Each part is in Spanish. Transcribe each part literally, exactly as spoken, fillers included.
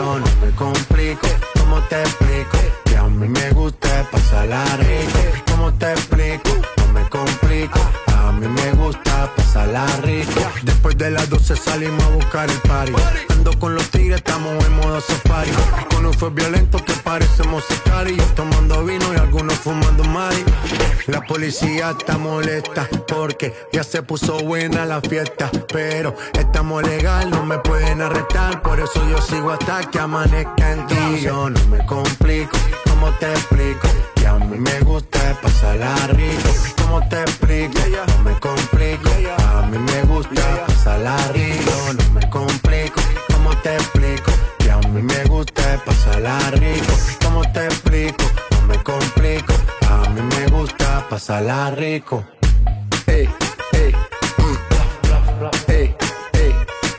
yo no me complico. ¿Cómo te explico? Que a mí me gusta pasarla rico. ¿Cómo te explico? No me complico. A mí me gusta pasarla rico. Después de las doce salimos a buscar el party. Ando con los tigres, estamos en modo safari. Con un fue violento que parecemos sicarios. Tomando vino y algunos fumando mari. La policía está molesta porque ya se puso buena la fiesta. Pero estamos legal, no me pueden arrestar. Por eso yo sigo hasta que amanezca en ti. Yo no me complico, ¿cómo te explico? Que a mí me gusta pasarla rico. ¿Cómo te explico? No me complico, a mí me gusta pasarla rico. No me complico, ¿cómo te explico? Que a mí me gusta pasarla rico. ¿Cómo te explico? No me complico, a mí me gusta pasarla rico. Ey, ey, mm. Ey, ey,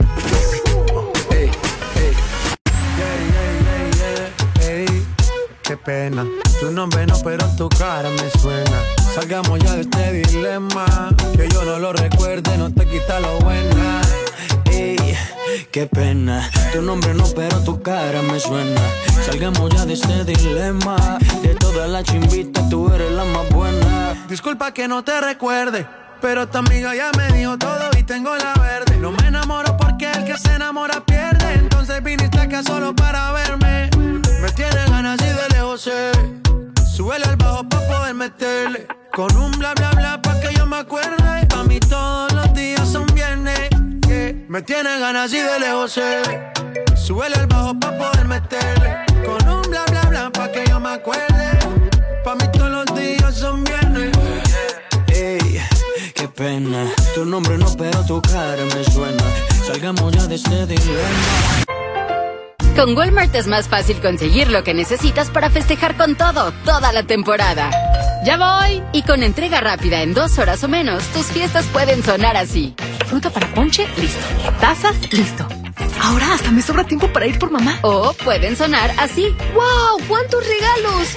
ey, ey. Yeah, yeah, yeah, yeah. Ey, qué pena. Tu nombre no, pero tu cara me suena. Salgamos ya de este dilema. Que yo no lo recuerde, no te quita lo buena. Ey, qué pena. Tu nombre no, pero tu cara me suena. Salgamos ya de este dilema. De todas las chimbitas, tú eres la más buena. Disculpa que no te recuerde, pero tu amiga ya me dijo todo y tengo la verde. No me enamoro porque el que se enamora pierde. Entonces viniste acá solo para verme. Me tienes ganas y de lejos sé. Súbele al bajo pa' poder meterle. Con un bla bla bla pa' que yo me acuerde. Pa' mí todos los días son viernes. Yeah. Me tienes ganas y de lejos sé. Súbele al bajo pa' poder meterle. Con un bla bla bla pa' que yo me acuerde. Pa' mí todos los días son viernes. Ey, qué pena. Tu nombre no, pero tu cara me suena. Salgamos ya de este dilema. Con Walmart es más fácil conseguir lo que necesitas para festejar con todo, toda la temporada. ¡Ya voy! Y con entrega rápida en dos horas o menos, tus fiestas pueden sonar así. Fruta para ponche, listo. Tazas, listo. Ahora hasta me sobra tiempo para ir por mamá. O pueden sonar así. ¡Wow! ¡Cuántos regalos!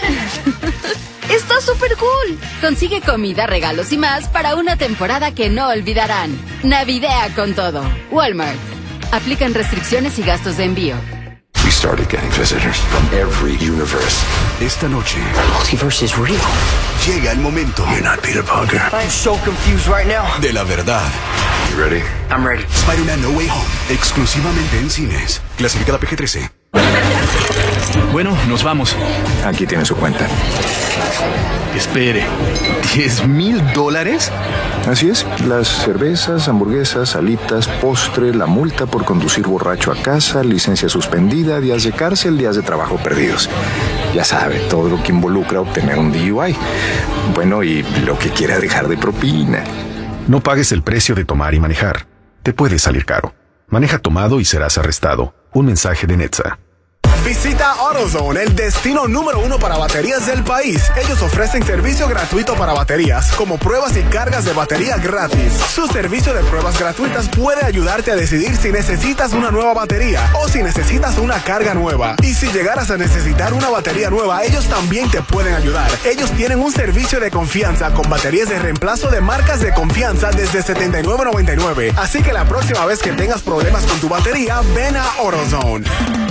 ¡Está súper cool! Consigue comida, regalos y más para una temporada que no olvidarán. Navidea con todo. Walmart. Aplican restricciones y gastos de envío. We started getting visitors from every universe. Esta noche, The multiverse is real. llega el momento. You're not Peter Parker. I'm so confused right now. De la verdad. You ready? I'm ready. Spider-Man No Way Home. Exclusivamente en cines. Clasificada P G trece. Bueno, nos vamos. Aquí tiene su cuenta. Espere, ¿diez mil dólares? Así es, las cervezas, hamburguesas, alitas, postre, la multa por conducir borracho a casa, licencia suspendida, días de cárcel, días de trabajo perdidos. Ya sabe, todo lo que involucra obtener un D U I. Bueno, y lo que quiera dejar de propina. No pagues el precio de tomar y manejar. Te puede salir caro. Maneja tomado y serás arrestado. Un mensaje de Netza. Visita AutoZone, el destino número uno para baterías del país. Ellos ofrecen servicio gratuito para baterías, como pruebas y cargas de batería gratis. Su servicio de pruebas gratuitas puede ayudarte a decidir si necesitas una nueva batería o si necesitas una carga nueva. Y si llegaras a necesitar una batería nueva, ellos también te pueden ayudar. Ellos tienen un servicio de confianza con baterías de reemplazo de marcas de confianza desde setenta y nueve noventa y nueve. Así que la próxima vez que tengas problemas con tu batería, ven a AutoZone.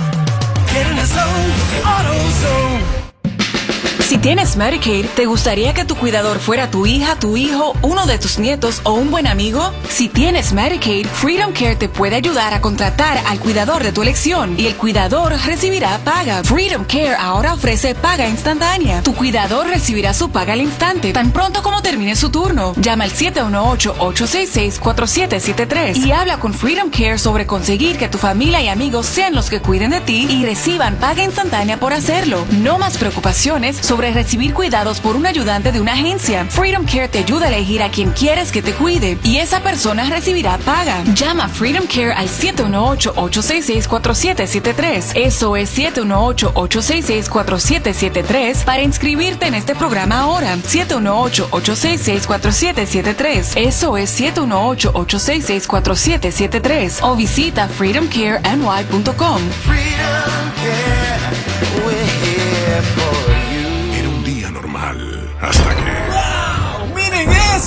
Si tienes Medicaid, ¿te gustaría que tu cuidador fuera tu hija, tu hijo, uno de tus nietos o un buen amigo? Si tienes Medicaid, Freedom Care te puede ayudar a contratar al cuidador de tu elección y el cuidador recibirá paga. Freedom Care ahora ofrece paga instantánea. Tu cuidador recibirá su paga al instante, tan pronto como termine su turno. Llama al siete uno ocho, ocho seis seis, cuatro siete siete tres y habla con Freedom Care sobre conseguir que tu familia y amigos sean los que cuiden de ti y reciban paga instantánea por hacerlo. No más preocupaciones sobre sobre recibir cuidados por un ayudante de una agencia. Freedom Care te ayuda a elegir a quien quieres que te cuide y esa persona recibirá paga. Llama a Freedom Care al siete uno ocho, ocho seis seis, cuatro siete siete tres. Eso es siete uno ocho, ocho seis seis, cuatro siete siete tres para inscribirte en este programa ahora. siete uno ocho, ocho seis seis, cuatro siete siete tres. Eso es siete uno ocho, ocho seis seis, cuatro siete siete tres o visita freedom care n y punto com. Freedom Care, we're here for you. Era un día normal hasta que... ¡Wow! ¡Miren eso!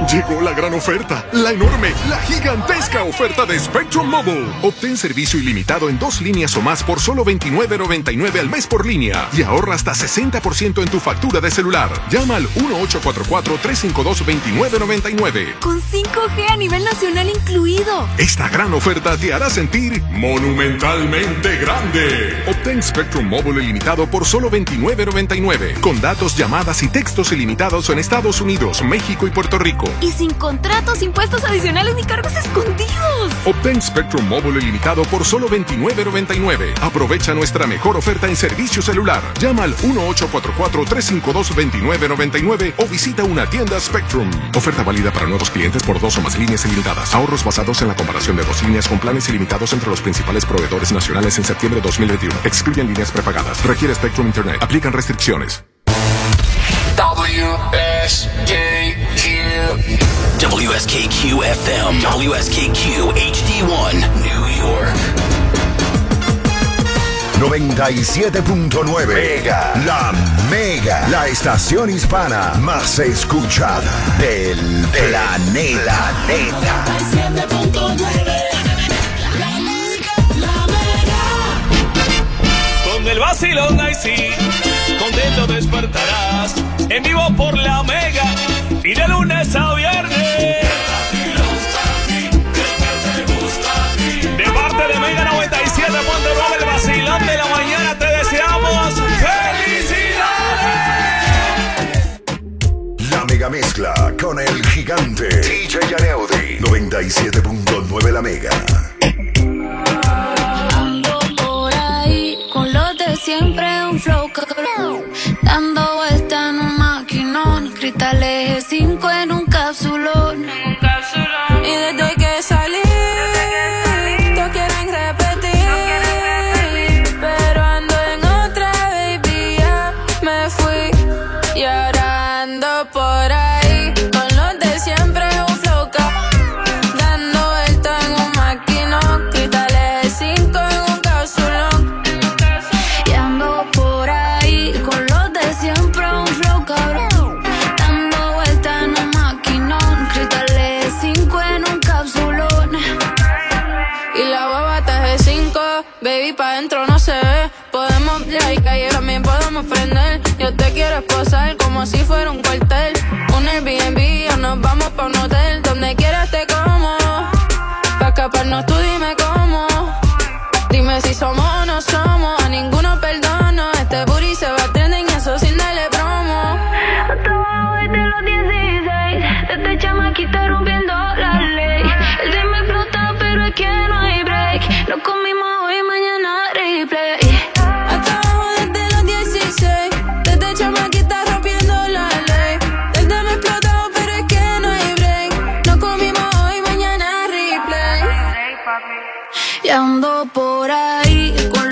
Llegó la gran oferta, la enorme, la gigantesca oferta de Spectrum Mobile. Obtén servicio ilimitado en dos líneas o más por solo veintinueve noventa y nueve al mes por línea y ahorra hasta sesenta por ciento en tu factura de celular. Llama al uno ocho cuatro cuatro, tres cinco dos, dos nueve nueve nueve. Con cinco G a nivel nacional incluido. Esta gran oferta te hará sentir monumentalmente grande. Obtén Spectrum Mobile ilimitado por solo veintinueve noventa y nueve, con datos, llamadas y textos ilimitados en Estados Unidos, México y Puerto Rico. Y sin contratos, impuestos adicionales ni cargos escondidos. Obtén Spectrum Mobile ilimitado por solo veintinueve noventa y nueve. Aprovecha nuestra mejor oferta en servicio celular. Llama al uno ocho cuatro cuatro, tres cinco dos, dos nueve nueve nueve o visita una tienda Spectrum. Oferta válida para nuevos clientes por dos o más líneas ilimitadas. Ahorros basados en la comparación de dos líneas con planes ilimitados entre los principales proveedores nacionales en septiembre de dos mil veintiuno. Excluyen líneas prepagadas. Requiere Spectrum Internet. Aplican restricciones. W S K Q W S K Q F M W S K Q H D uno New York noventa y siete punto nueve Mega, la Mega, la estación hispana más escuchada del planeta. noventa y siete punto nueve La Mega, la Mega. Con el vacilón ahí sí, contento despertarás, en vivo por la Mega y de lunes a viernes. De parte de Mega noventa y siete punto nueve, el vacilón de la mañana, te deseamos felicidades. La Mega Mezcla con el gigante D J Yaneudi. noventa y siete punto nueve La Mega. Ando por ahí con los de siempre, un flow cabrón, dando vuelta en un maquinón, cristales cinco en un capsulón. Y desde que salí prender. Yo te quiero esposar como si fuera un cuartel. Un Airbnb o nos vamos pa' un hotel. Donde quieras te como. Pa' escaparnos tú dime cómo. Dime si somos o no somos. A ninguno perdono. Este booty se va a trending y eso sin darle promo. Hasta abajo desde los dieciséis. Este chamaquita rompiendo la ley. El día me explota pero es que no hay break. Nos comimos hoy, mañana replay. Y ando por ahí con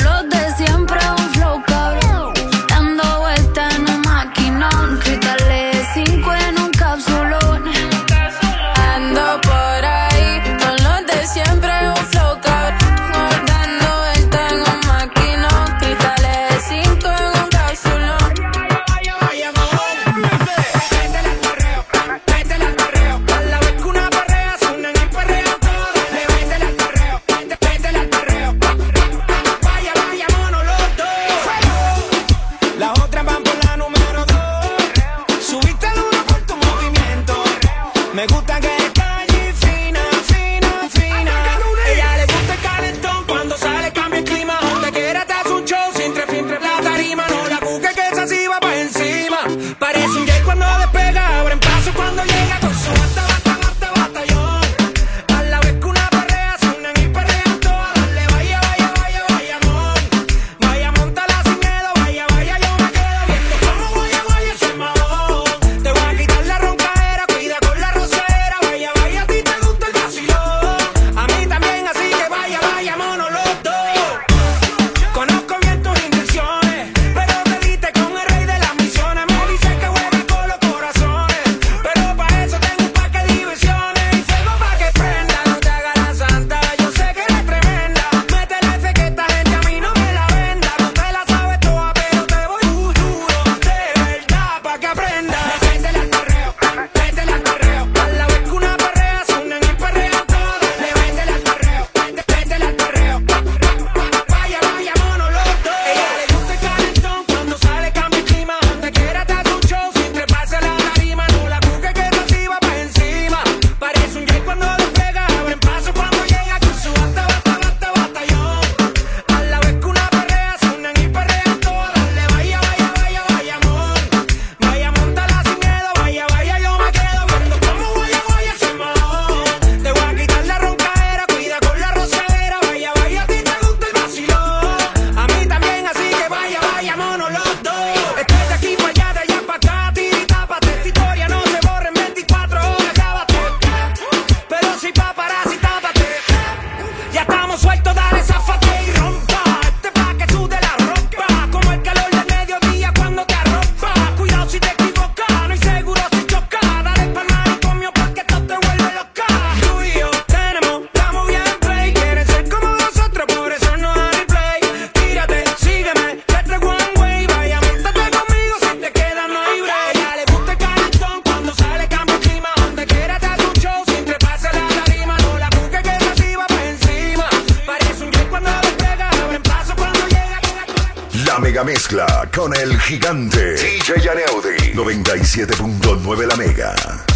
La mega mezcla con el gigante D J Yaneudi. noventa y siete punto nueve La Mega.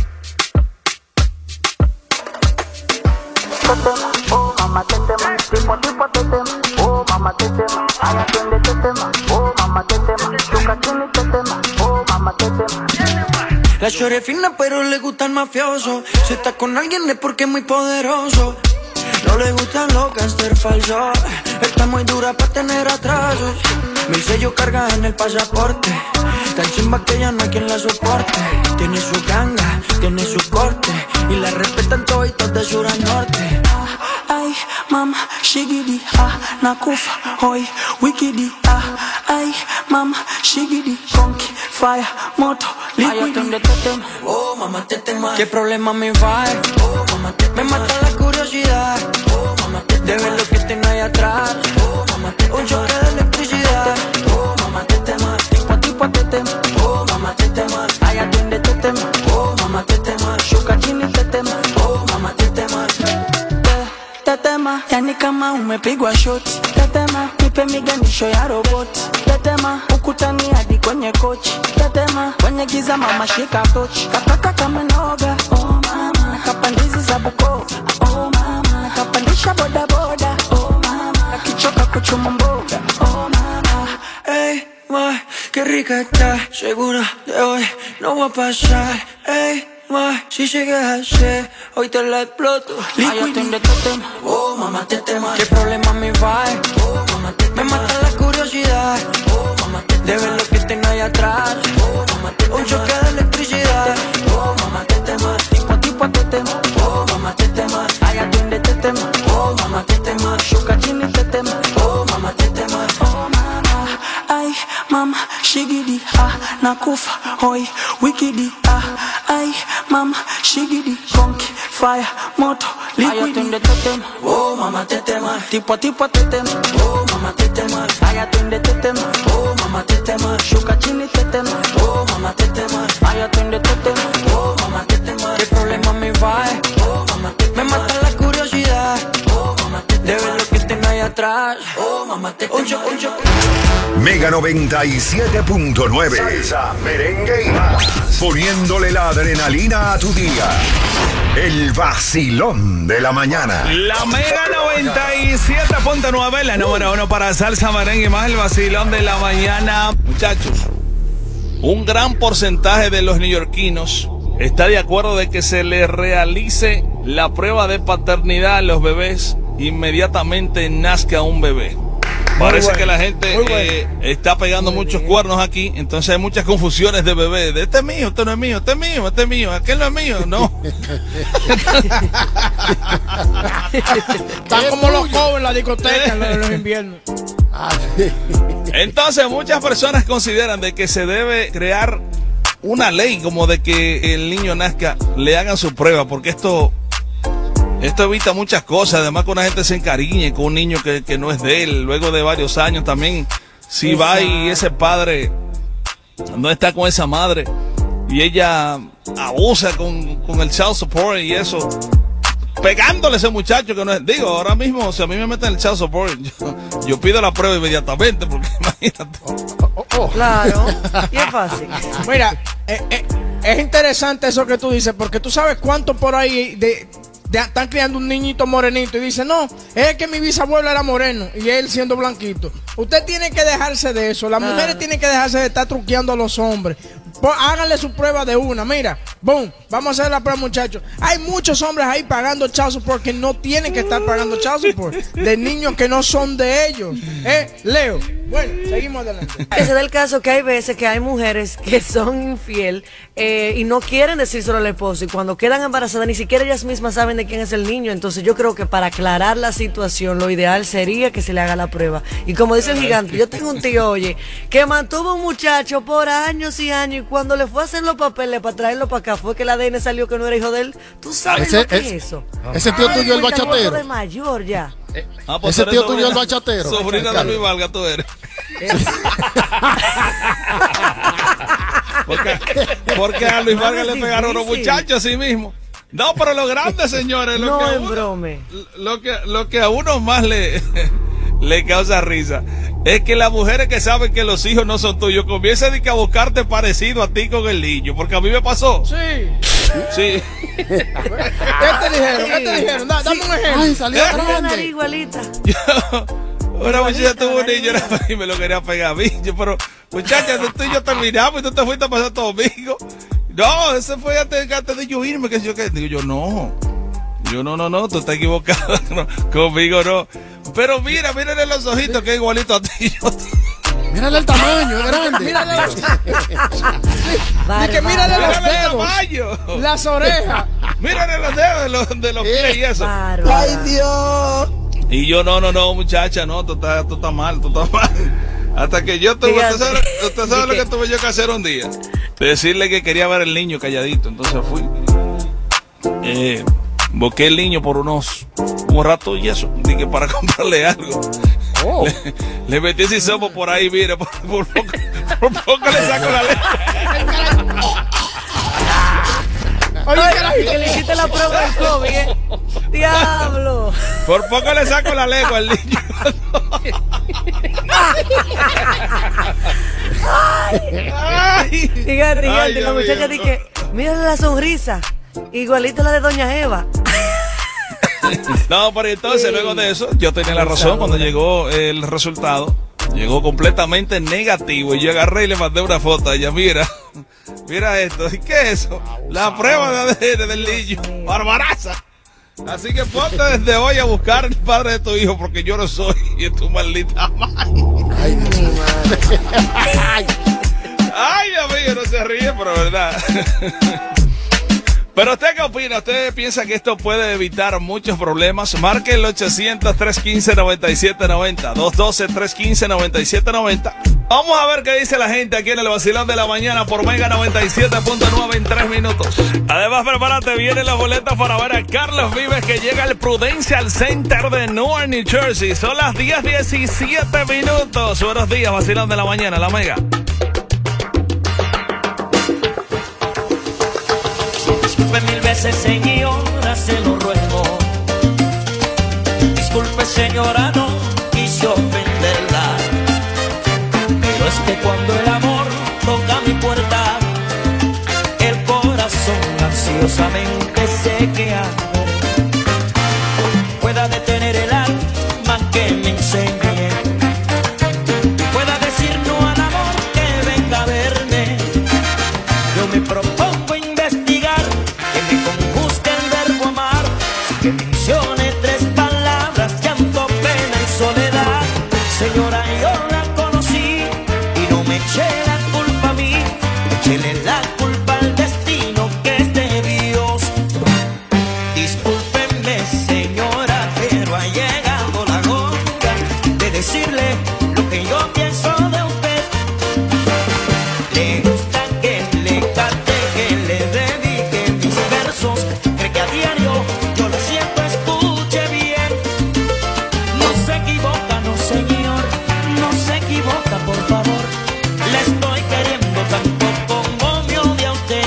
Oh, mamá, tetema, tipo, tipo, tetema. Oh, mamá, tetema, ay, atiende, tetema. Oh, mamá, tetema, chuca, chini, tetema. Oh, mamá, tetema. La chore es fina, pero le gusta el mafioso. Si está con alguien es porque es muy poderoso. No le gustan los gangsters falsos. Está muy dura para tener atrasos. Mil sellos carga en el pasaporte. Tan chimba que ya no hay quien la soporte. Tiene su ganga, tiene su corte. Y la respetan toditos de sur a norte. Ay, mama, shigidi, ah, nakufa, hoy, wikidi, ah. Ay, mama, shigidi, conky, fire, moto, liquidi. Oh, mamá, tetema. ¿Qué problema me va? Oh, mamá, tetema. Me mata la curiosidad. Oh, mamá, tetema. De ver lo que tengo ahí atrás. Oh, mamá, tetema. Un choque de electricidad. Oh, mamá, tetema. Tipo, tipo, tetema. Oh, mamá, tetema. Ay, atiende, tetema. Oh, mamá, tetema. Shuka, chini, tetema. Oh, mamá, tetema. Tetema, yani kama umepigwa shot. Tetema, nipe miganisho ya robot. Tetema, ukutani hadi kwenye kochi. Tetema, kwenye giza mama shika tochi. Kataka kama noga, oh mama. Kapandizi za Bukoba, oh mama. Kapandisha boda boda, oh mama. Akichoka kuchuma mboga, oh mama. Ey, ma, qué rica está. Segura de hoy no va a pasar. Ey, ma, si llegas a ser, hoy te la exploto. Ay, atiende, tetema. Oh, mamá, tetema. ¿Qué problema me va? Oh, mamá, tetema. Me mata la curiosidad. Oh, mamá, tetema. De ver lo que tengo ahí atrás. Oh, mamá, tetema. Un choque de electricidad. Oh, mamá, tetema. Tipo, tipo, tetema. Oh, mamá, tetema. Ay, atiende, tetema. Oh, mamá, tetema. Shuka, chini, tetema. Oh, mamá, tetema. Oh, mama. Ay, mama, shigidi, ah, nakufa, hoy, wikidi, ah. Ay, mama, shigidi, conky, fire, moto, liquidi. Ay, atiende, tetema. Oh, mamá, tetema. Tipo, tipo, tetema. Oh, mamá, tetema. Ay, atiende, tetema. Oh, mamá, tetema. Shuka, chini, tetema. Oh, mamá, tetema. Ay, atiende, tetema. Oh, mamá, tetema. ¿Qué problema me va? Oh, mamá, tetema. Me mata la curiosidad. Oh, mamá, tetema. De ver lo que tengo ahí atrás. Oh, mamá, tetema. Uncho, uncho. Mega noventa y siete punto nueve. Salsa, merengue y más. Poniéndole la adrenalina a tu día. El vacilón de la mañana. La Mega noventa y siete punto nueve, la número uno para salsa, merengue y más. El vacilón de la mañana. Muchachos, un gran porcentaje de los neoyorquinos está de acuerdo de que se les realice la prueba de paternidad a los bebés inmediatamente nazca un bebé. Parece bueno, que la gente eh, está pegando muy muchos bien. cuernos aquí, entonces hay muchas confusiones de bebé. De este es mío, este no es mío, este es mío, este es mío, aquel no es mío, no. Están como los cobos en la discoteca en los inviernos. Entonces muchas personas consideran de que se debe crear una ley como de que el niño nazca, le hagan su prueba, porque esto... Esto evita muchas cosas, además que una gente se encariñe con un niño que, que no es de él, luego de varios años también, si Exacto. va y ese padre no está con esa madre y ella abusa con, con el child support y eso, pegándole a ese muchacho que no es, digo, ahora mismo, si a mí me meten el child support, yo, yo pido la prueba inmediatamente, porque imagínate. Oh, oh, oh. Claro, y es fácil. Mira, eh, eh, es interesante eso que tú dices, porque tú sabes cuánto por ahí de... De, están criando un niñito morenito y dice, no, es que mi bisabuelo era moreno y él siendo blanquito. Usted tiene que dejarse de eso. Las ah. mujeres tienen que dejarse de estar truqueando a los hombres. Pues, háganle su prueba de una. Mira, boom, vamos a hacer la prueba, muchachos. Hay muchos hombres ahí pagando child support que no tienen que estar pagando child support de niños que no son de ellos. ¿Eh, Leo? Bueno, seguimos adelante. Ese es el caso que hay veces que hay mujeres que son infiel eh, y no quieren decírselo al esposo, y cuando quedan embarazadas ni siquiera ellas mismas saben de quién es el niño. Entonces yo creo que para aclarar la situación lo ideal sería que se le haga la prueba. Y como dice el gigante, yo tengo un tío, oye, que mantuvo un muchacho por años y años, y cuando le fue a hacer los papeles para traerlo para acá fue que el A D N salió que no era hijo de él. ¿Tú sabes ese, lo que es, es eso? Ese tío tuyo el bachatero. De mayor ya. Eh, ah, pues ese tío tuyo el bachatero. Sobrina de Luis Valga tú eres. porque, porque a Luis Vargas le pegaron los muchachos así mismo. No, pero lo grande, señores, lo, no que, a es uno, brome. lo que lo que a uno más le le causa risa es que las mujeres que saben que los hijos no son tuyos comienzan a buscarte parecido a ti con el niño, porque a mí me pasó. Sí. Sí. ¿Qué te dijeron? ¿Qué te dijeron? Da, dame un ejemplo. Ay, salió grande. Igualita. Una muchacha tuvo un niño y me lo quería pegar a mí. Yo, pero, muchacha, tú y yo terminamos y tú te fuiste a pasar tu domingo. No, ese fue antes, antes de yo irme. Que yo, que, digo yo, no. Yo, no, no, no, tú estás equivocado. No, conmigo no. Pero mira, mírale los ojitos que es igualito a ti. Mírale el tamaño, es grande. Mírale los y que mírale los dedos, las orejas. Mírale los dedos de los, de los pies y eso. Ay, Dios. Y yo, no, no, no, muchacha, no, tú estás, tú estás mal, tú estás mal. Hasta que yo tuve, usted sabe, usted sabe lo que tuve yo que hacer un día. Decirle que quería ver el niño calladito, entonces fui. Eh, busqué el niño por unos, un rato y eso, dije para comprarle algo. Oh. Le, le metí ese sopo por ahí, mira, por, por, poco, por poco le saco la lengua. Oye, que le hiciste la prueba del COVID, ¿eh? Diablo. Por poco le saco la lengua al niño. Ay. Fíjate, fíjate, la muchacha dice, mírale la sonrisa, igualita la de Doña Eva. No, pero entonces sí. Luego de eso, yo tenía la razón cuando llegó el resultado. Llegó completamente negativo y yo agarré y le mandé una foto a ella. Mira, mira esto. ¿Y qué es eso? La prueba de A D N del niño. Barbaraza. Así que ponte desde hoy a buscar el padre de tu hijo porque yo no soy y es tu maldita madre. Ay, mi madre. Ay, Dios mío, no se ríe, pero verdad. Pero usted qué opina, usted piensa que esto puede evitar muchos problemas. Marque el ochocientos, trescientos quince, noventa y siete noventa, dos uno dos, tres uno cinco, noventa y siete noventa. Vamos a ver qué dice la gente aquí en el Vacilón de la Mañana por Mega noventa y siete punto nueve en tres minutos. Además, prepárate, vienen las boletas para ver a Carlos Vives que llega al Prudential Center de Newark, New Jersey. Son las diez diecisiete minutos. Buenos días, Vacilón de la Mañana, la Mega. Mil veces, señora, se lo ruego. Disculpe, señora, no quise ofenderla. Pero es que cuando el amor toca mi puerta, el corazón ansiosamente se queda. Pueda detener el alma que me enseñe, pueda decir no al amor que venga a verme. Yo me propongo investigar, que me conjuzgue el verbo amar, que mencione tres palabras, llanto, pena y soledad. Señora, yo la conocí y no me eché la culpa a mí, échele la culpa al destino que es de Dios. Discúlpeme, señora, pero ha llegado la hora de decirle lo que yo pienso de usted. Le gusta que le cante, que le dedique mis versos, cree que a diario yo lo siento, escuche bien. No se equivoca, no señor, no se equivoca, por favor. Le estoy queriendo tanto como me odia usted.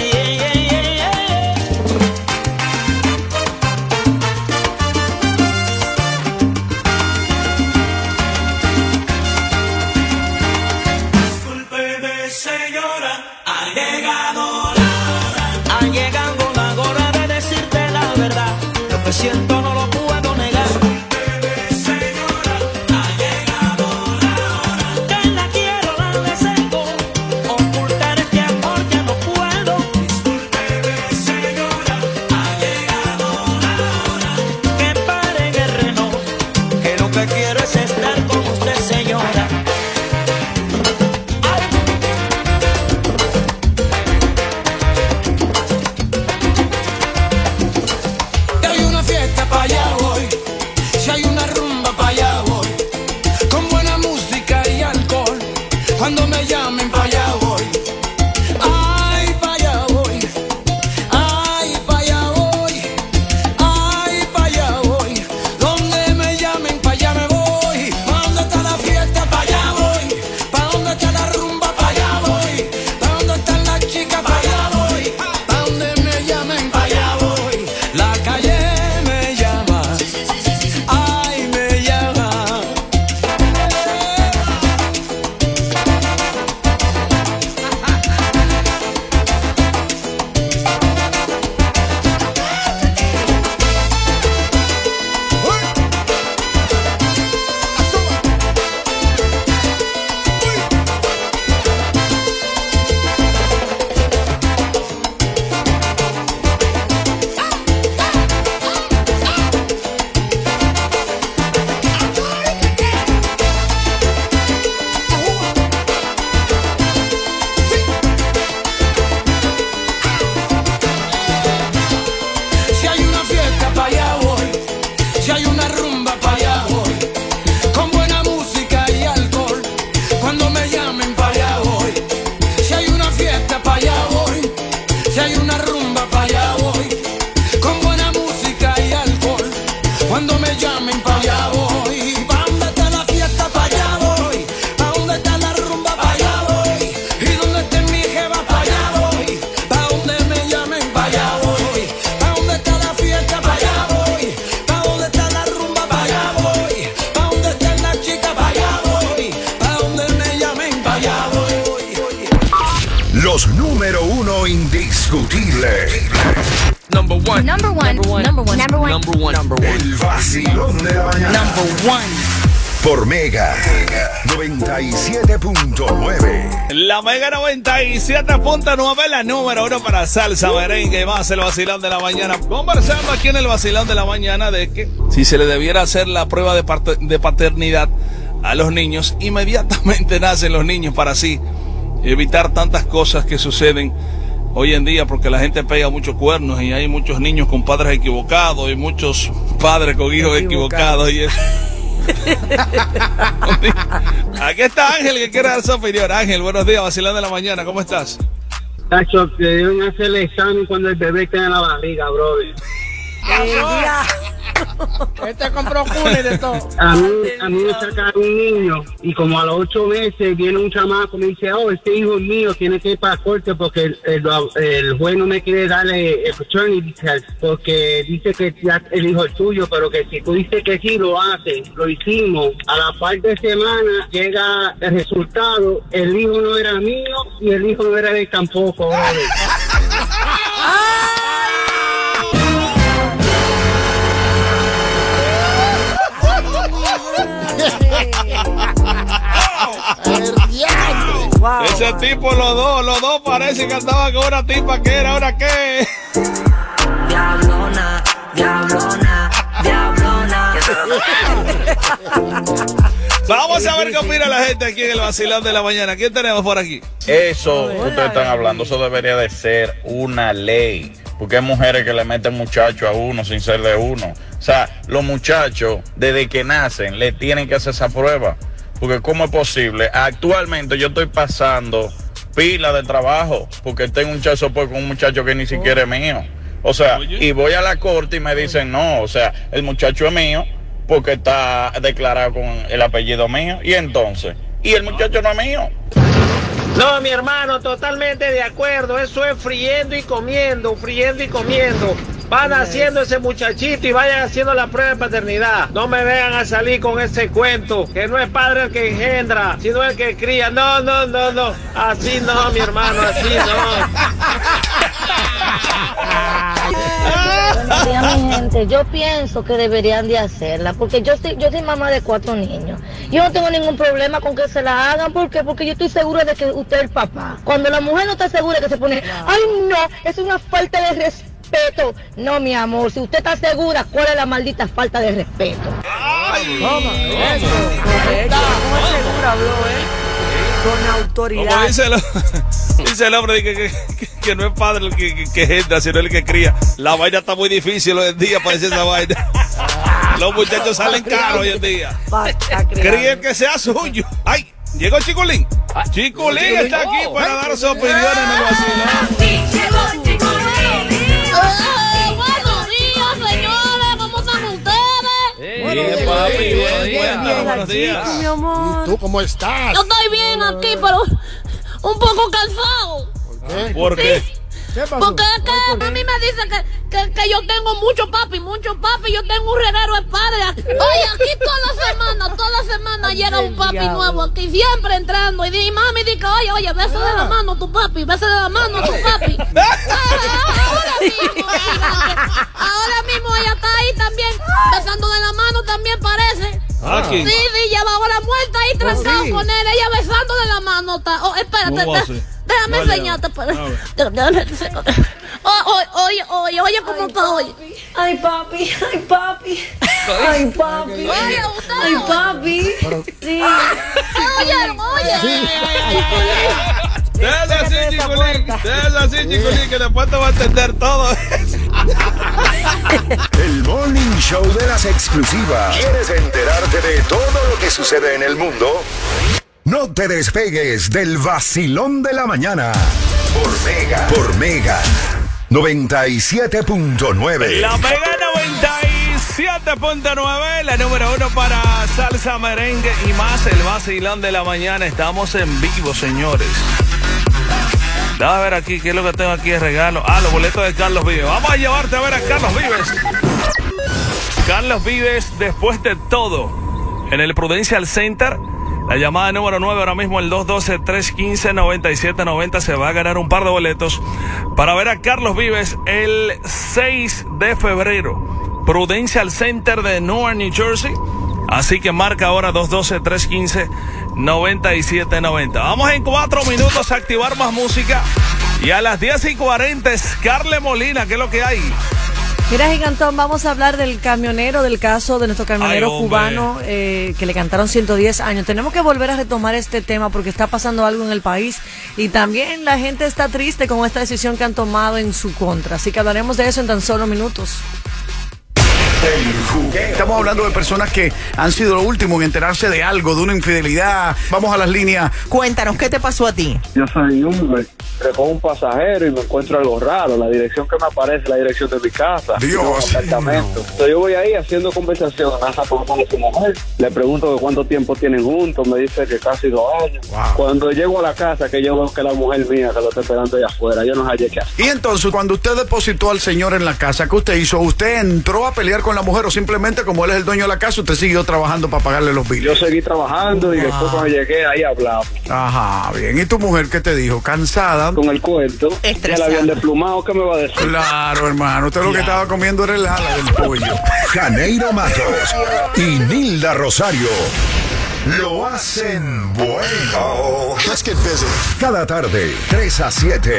Discúlpeme, señora, ha llegado la hora. Ha llegado la hora de decirte la verdad. Lo que siento no lo puedo negar. Discúlpeme, señora, ha llegado la hora. Que la quiero darle seco, ocultar este amor ya no puedo. Discúlpeme, señora, ha llegado la hora. Que pare guerrero, que lo que quiero es estar con usted, señora. Si hay una fiesta pa' allá voy, si hay una rumba pa' allá voy, con buena música y alcohol, cuando me llamen pa' allá voy. Ay, pa' allá voy, ay, pa' allá voy, ay, pa' allá voy, donde me llamen pa' allá me voy. ¿Pa' dónde está la fiesta? Pa' allá voy. ¿Pa' dónde está la rumba? Pa' allá voy. ¿Pa' dónde están las chicas? Pa' allá voy. ¿Pa' dónde me llamen? Pa' allá voy. La calle me llama, ay, me llama. Los número uno indiscutibles. Number one. Number one. Number one. Number one. Number one. Number one. Number one. El vacilón de la mañana. Number one. Por Mega noventa y siete punto nueve. La Mega noventa y siete punto nueve, la número uno para salsa, merengue y más, el vacilón de la mañana. Conversando aquí en el vacilón de la mañana de que si se le debiera hacer la prueba de, parte, de paternidad a los niños, inmediatamente nacen los niños para así evitar tantas cosas que suceden hoy en día, porque la gente pega muchos cuernos y hay muchos niños con padres equivocados y muchos padres con hijos equivocados y eso. Aquí está Ángel que quiere dar su opinión. Ángel, buenos días, vacilón de la mañana, ¿cómo estás? Tacho, que deben hacer el examen cuando el bebé está en la barriga, brother. Este compró cuna y de todo. A mí, a mí me sacaron un niño y como a los ocho meses viene un chamaco y me dice, oh, este hijo es mío, tiene que ir para corte porque el, el, el juez no me quiere darle el paternity test porque dice que ya el hijo es tuyo, pero que si tú dices que sí, lo hace. Lo hicimos. A la par de semana llega el resultado, el hijo no era mío y el hijo no era de él tampoco, brother. Wow. Ese tipo, los dos, los dos parece que andaban con una tipa que era, ¿ahora qué? Diablona, diablona, diablona. Vamos a ver qué opina la gente aquí en el vacilón de la mañana. ¿Quién tenemos por aquí? Eso que ustedes están hablando, eso debería de ser una ley. Porque hay mujeres que le meten muchachos a uno sin ser de uno. O sea, los muchachos, desde que nacen, le tienen que hacer esa prueba. Porque ¿cómo es posible? Actualmente yo estoy pasando pila de trabajo porque tengo un chazo con un muchacho que ni siquiera es mío. O sea, y voy a la corte y me dicen, no, o sea, el muchacho es mío porque está declarado con el apellido mío. Y entonces, y el muchacho no es mío. No, mi hermano, totalmente de acuerdo. Eso es friendo y comiendo, friendo y comiendo. Van haciendo ese muchachito y vayan haciendo la prueba de paternidad. No me vengan a salir con ese cuento, que no es padre el que engendra, sino el que cría. No, no, no, no. Así no, mi hermano, así no. Buenos días, mi gente. Yo pienso que deberían de hacerla, porque yo soy, yo soy mamá de cuatro niños. Yo no tengo ningún problema con que se la hagan. ¿Por qué? Porque yo estoy segura de que usted es el papá. Cuando la mujer no está segura, que se pone, ay no, es una falta de respeto. No, mi amor, si usted está segura, ¿cuál es la maldita falta de respeto? Ay, toma, eso. Correcto. ¿Cómo es segura habló, eh? Con autoridad. Como dice el, dice el hombre que, que, que, que no es padre el que, que, que entra, sino el que cría. La vaina está muy difícil hoy en día para decir esa vaina. Los muchachos salen caros hoy en día. Críen que sea suyo. Ay, llegó Chiculín. Chiculín está aquí para dar su opinión en el vacilón. Llegó Chiculín. Buenos días, señores. ¿Cómo están ustedes? Bien, papi, bien, bien. Buenos días. ¿Y tú cómo estás? Yo estoy bien aquí, pero un poco cansado. ¿Por qué? ¿Por qué? ¿Qué pasó? Porque es que a mí me dicen que, que, que yo tengo mucho papi, mucho papi, yo tengo un reguero de padre. Oye, aquí toda la semana, toda la semana llega un papi nuevo aquí, siempre entrando. Y di, mami, dice, oye, oye, besa de la mano a tu papi, besa de la mano a tu papi. Ahora mismo, ahora mismo ella está ahí también, besando de la mano también parece. Aquí. Sí, sí, lleva ahora muerta ahí trancado oh, sí. con él, ella besando de la mano. Está. Oh, espérate, espérate. Déjame no, enseñarte. Para... Oh, oye, oye, oye, ¿cómo está hoy? Ay, papi, ay, papi. Ay, papi. Oye, usted. Ay, papi. Sí. Oye, oye. Déjalo así, Chiculín. Déjalo así, Chiculín, que después te va a entender todo eso. El Morning Show de las exclusivas. ¿Quieres enterarte de todo lo que sucede en el mundo? No te despegues del vacilón de la mañana. Por Mega. Por Mega. noventa y siete punto nueve. La Mega noventa y siete punto nueve. La número uno para salsa, merengue y más. El vacilón de la mañana. Estamos en vivo, señores. Déjame ver aquí, ¿qué es lo que tengo aquí de regalo? Ah, los boletos de Carlos Vives. Vamos a llevarte a ver a Carlos Vives. Carlos Vives, después de todo, en el Prudential Center, La llamada número nueve ahora mismo, el dos uno dos, tres uno cinco, nueve siete nueve cero, se va a ganar un par de boletos para ver a Carlos Vives el seis de febrero. Prudential Center de Newark, New Jersey. Así que marca ahora dos uno dos, tres uno cinco, nueve siete nueve cero. Vamos en cuatro minutos a activar más música. Y a las diez y cuarenta, Scarlett Molina, ¿qué es lo que hay? Mira, Gigantón, vamos a hablar del camionero, del caso de nuestro camionero Ay, cubano eh, que le cantaron ciento diez años. Tenemos que volver a retomar este tema porque está pasando algo en el país y también la gente está triste con esta decisión que han tomado en su contra. Así que hablaremos de eso en tan solo minutos. Estamos hablando de personas que han sido lo último en enterarse de algo, de una infidelidad. Vamos a las líneas. Cuéntanos, ¿qué te pasó a ti? Yo soy Uber, recojo un pasajero y me encuentro algo raro. La dirección que me aparece es la dirección de mi casa. Dios. Mi apartamento. Entonces yo voy ahí haciendo conversación con su mujer. Le pregunto que cuánto tiempo tienen juntos. Me dice que casi dos años. Wow. Cuando llego a la casa, que yo veo que la mujer mía que lo está esperando allá afuera, yo no hallé qué hacer. Y entonces, cuando usted depositó al señor en la casa, ¿qué usted hizo? ¿Usted entró a pelear con la mujer o simplemente, como él es el dueño de la casa, usted siguió trabajando para pagarle los billes? Yo seguí trabajando y después cuando llegué ahí hablamos. Ajá, bien. ¿Y tu mujer qué te dijo? ¿Cansada? Con el cuento. Ya la habían desplumado, ¿qué me va a decir? Claro, hermano. Usted lo que estaba comiendo era el ala del pollo. Janeiro Matos y Nilda Rosario lo hacen bueno. Oh, let's get busy. Cada tarde, tres a siete.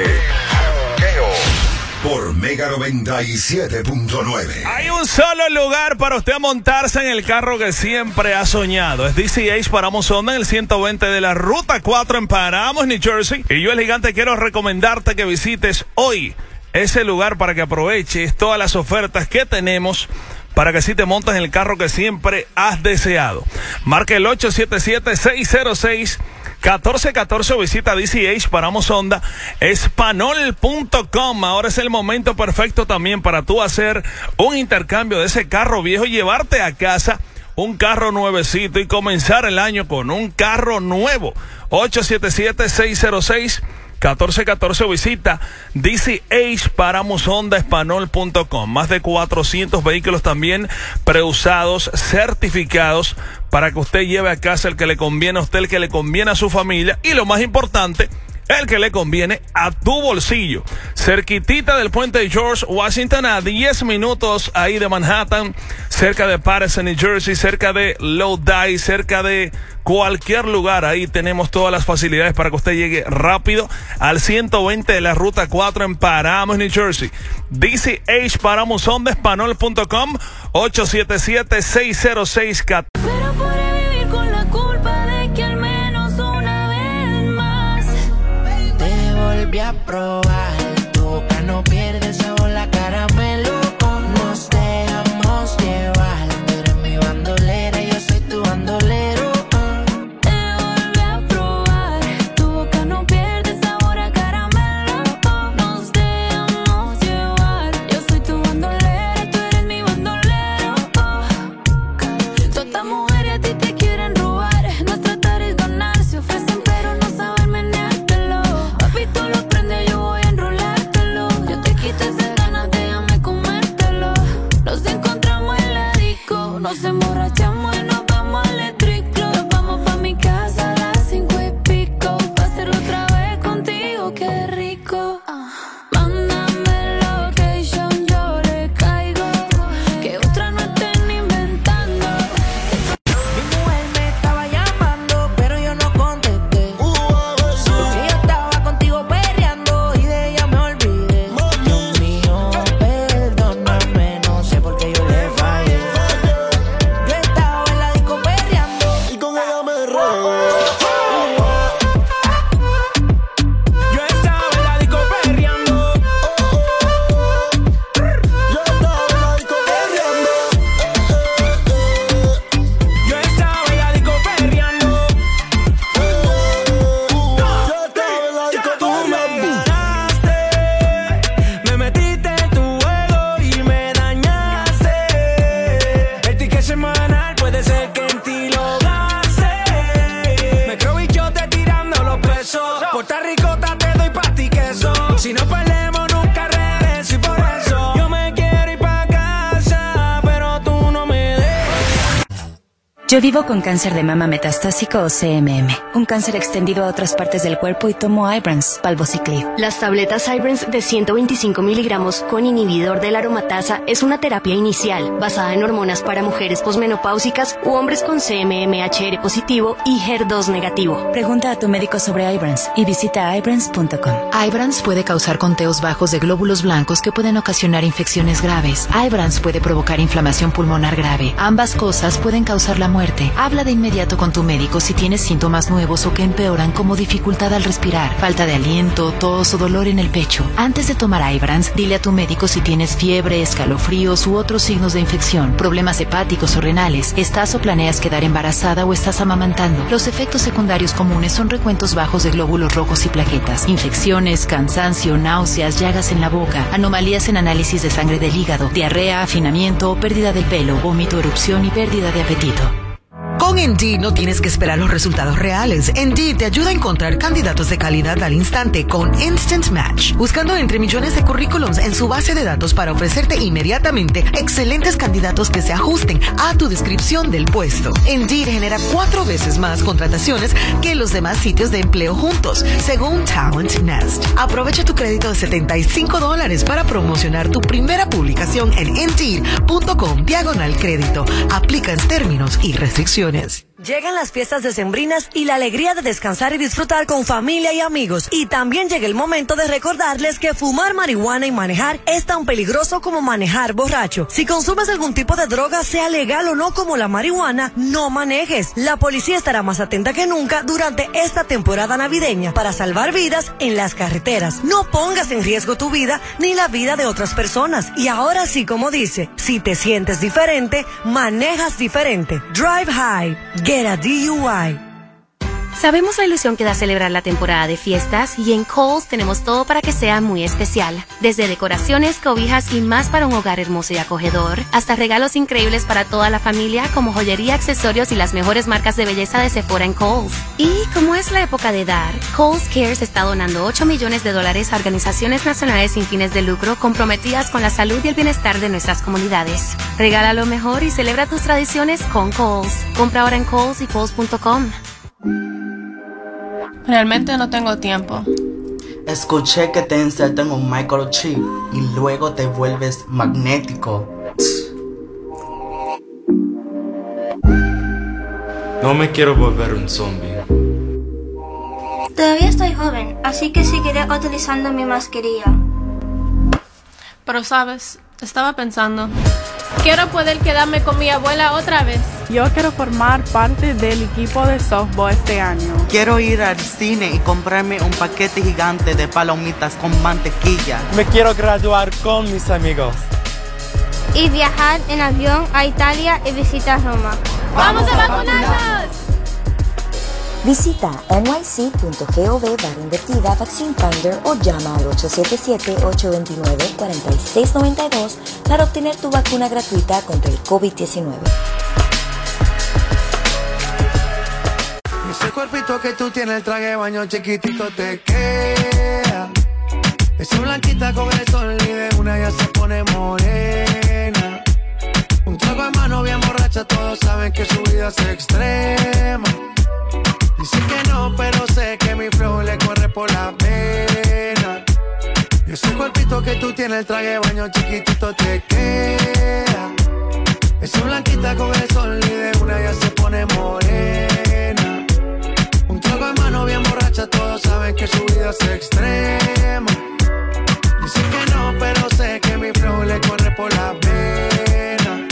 Por Mega noventa y siete punto nueve. Hay un solo lugar para usted montarse en el carro que siempre ha soñado. Es D C H Paramos Honda en el ciento veinte de la Ruta cuatro en Paramos, New Jersey. Y yo, el gigante, quiero recomendarte que visites hoy ese lugar para que aproveches todas las ofertas que tenemos para que así te montes en el carro que siempre has deseado. Marca el ocho siete siete, seis cero seis, uno cuatro uno cuatro, visita D C H Paramos Honda, espanol punto com. Ahora es el momento perfecto también para tú hacer un intercambio de ese carro viejo y llevarte a casa un carro nuevecito y comenzar el año con un carro nuevo. ocho siete siete, seis cero seis, uno cuatro uno cuatro, visita D C H Paramos Honda, espanol punto com. Más de cuatrocientos vehículos también preusados, certificados, para que usted lleve a casa el que le conviene a usted, el que le conviene a su familia y, lo más importante, el que le conviene a tu bolsillo. Cerquitita del puente George Washington, a diez minutos ahí de Manhattan, cerca de Patterson, New Jersey, cerca de Lodi, cerca de cualquier lugar. Ahí tenemos todas las facilidades para que usted llegue rápido al ciento veinte de la Ruta cuatro en Paramos, New Jersey. D C H Paramos Honda, espanol punto com, ocho siete siete, seis cero seis, cuatro. Pero podré vivir con la culpa de que al menos una vez más te volví a probar. Tu boca no pierde sabor, la caramelo. Nos dejamos llevar. Tú eres mi bandolera, yo soy tu bandolero. Te volví a probar. Tu boca no pierde sabor a caramelo. Nos dejamos llevar. Yo soy tu bandolera, tú eres mi bandolero. Todas estas mujeres a ti te quieren robar. No tratar es ganar, se ofrecen pero no saben meneártelo. Papi, tú lo prendes, yo voy a enrolártelo. Yo te quito esas ganas, déjame comértelo. Nos encontramos en la disco, nos emborrachamos y nos vamos al Electric Club. Nos vamos pa' mi casa a las cinco y pico, pa' hacerlo otra vez contigo, qué rico. Mándame location, yo le caigo. Que otra no estén inventando. Mi mujer me estaba llamando, pero yo no contesté. Y yo estaba contigo perreando y de ella me olvidé. Dios mío, perdóname, no sé por qué yo le fallé. Yo estaba en la disco perreando y con ella me regué. Yo estaba en la disco perreando. Yo estaba en la disco perreando. Yo estaba en la disco perreando. Yo estaba en la disco perreando. Tú me ganaste, me metiste en tu juego y me dañaste. El ticket semanal puede ser que en ti lo gaste. Me creo bichote tirando los pesos. Puerto Ricota te doy pa' ti queso. Si no perdemos nunca regreso y por eso yo me quiero ir pa' casa, pero tú no me dejas. Yo vivo con cáncer de mama metastásico o C M M, un cáncer extendido a otras partes del cuerpo y tomo Ibrance, Palbociclib. Las tabletas Ibrance de ciento veinticinco miligramos con inhibidor de la aromatasa es una terapia inicial basada en hormonas para mujeres posmenopáusicas u hombres con C M M H R positivo y H E R dos negativo. Pregunta a tu médico sobre Ibrance y visita ibrance punto com. Ibrance puede causar conteos bajos de glóbulos blancos que pueden ocasionar infecciones graves. Ibrance puede provocar inflamación pulmonar grave. Ambas cosas pueden causar la muerte. Habla de inmediato con tu médico si tienes síntomas nuevos o que empeoran como dificultad al respirar, falta de aliento, tos o dolor en el pecho. Antes de tomar Ibrance, dile a tu médico si tienes fiebre, escalofríos u otros signos de infección, problemas hepáticos o renales, estás o planeas quedar embarazada o estás amamantando. Los efectos secundarios comunes son recuentos bajos de glóbulos rojos y plaquetas, infecciones, cansancio, náuseas, llagas en la boca, anomalías en análisis de sangre del hígado, diarrea, afinamiento o pérdida del pelo, vómito, erupción y pérdida de apetito. Con Indeed no tienes que esperar los resultados reales. Indeed te ayuda a encontrar candidatos de calidad al instante con Instant Match, buscando entre millones de currículums en su base de datos para ofrecerte inmediatamente excelentes candidatos que se ajusten a tu descripción del puesto. Indeed genera cuatro veces más contrataciones que los demás sitios de empleo juntos, según Talent Nest. Aprovecha tu crédito de setenta y cinco dólares para promocionar tu primera publicación en Indeed.com diagonal crédito. Aplican términos y restricciones. Llegan las fiestas decembrinas y la alegría de descansar y disfrutar con familia y amigos. Y también llega el momento de recordarles que fumar marihuana y manejar es tan peligroso como manejar borracho. Si consumes algún tipo de droga, sea legal o no como la marihuana, no manejes. La policía estará más atenta que nunca durante esta temporada navideña para salvar vidas en las carreteras. No pongas en riesgo tu vida ni la vida de otras personas. Y ahora sí, como dice, si te sientes diferente, manejas diferente. Drive high. Get a D U I. Sabemos la ilusión que da celebrar la temporada de fiestas y en Kohl's tenemos todo para que sea muy especial. Desde decoraciones, cobijas y más para un hogar hermoso y acogedor, hasta regalos increíbles para toda la familia como joyería, accesorios y las mejores marcas de belleza de Sephora en Kohl's. Y como es la época de dar, Kohl's Cares está donando ocho millones de dólares a organizaciones nacionales sin fines de lucro comprometidas con la salud y el bienestar de nuestras comunidades. Regala lo mejor y celebra tus tradiciones con Kohl's. Compra ahora en Kohl's y Kohl's punto com. Realmente no tengo tiempo. Escuché que te insertan un microchip y luego te vuelves magnético. No me quiero volver un zombie. Todavía estoy joven, así que seguiré utilizando mi mascarilla. Pero sabes, estaba pensando, quiero poder quedarme con mi abuela otra vez. Yo quiero formar parte del equipo de softball este año. Quiero ir al cine y comprarme un paquete gigante de palomitas con mantequilla. Me quiero graduar con mis amigos. Y viajar en avión a Italia y visitar Roma. ¡Vamos a vacunarnos! Visita N Y C punto gov barra invertida Vaccine Finder o llama al ocho siete siete, ocho dos nueve, cuatro seis nueve dos para obtener tu vacuna gratuita contra el COVID diecinueve. Ese cuerpito que tú tienes, el traje de baño chiquitito te queda. Esa blanquita con el sol y de una ya se pone morena. Un trago en mano bien borracha, todos saben que su vida es extrema. Dicen que no, pero sé que mi flow le corre por la pena. Y ese cuerpito que tú tienes, el traje de baño chiquitito te queda. Esa blanquita con el sol y de una ya se pone morena. Un trago en mano bien borracha, todos saben que su vida es extrema. Dicen que no, pero sé que mi flow le corre por la pena.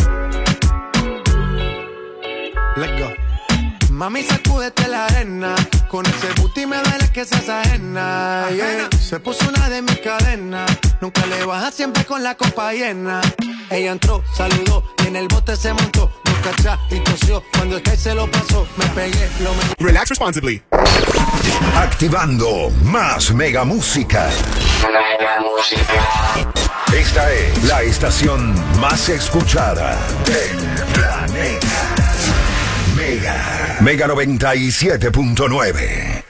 Let's go. Mami, sacúdete la arena. Con ese booty me duele que seas ajena, yeah. Se puso una de mis cadenas. Nunca le baja, siempre con la copa llena. Ella entró, saludó y en el bote se montó. Nunca atrás y tosió. Cuando el que se lo pasó, me pegué, lo me... Relax responsibly. Activando más mega música. Mega música. Esta es la estación más escuchada del planeta. Mega. Mega noventa y siete punto nueve.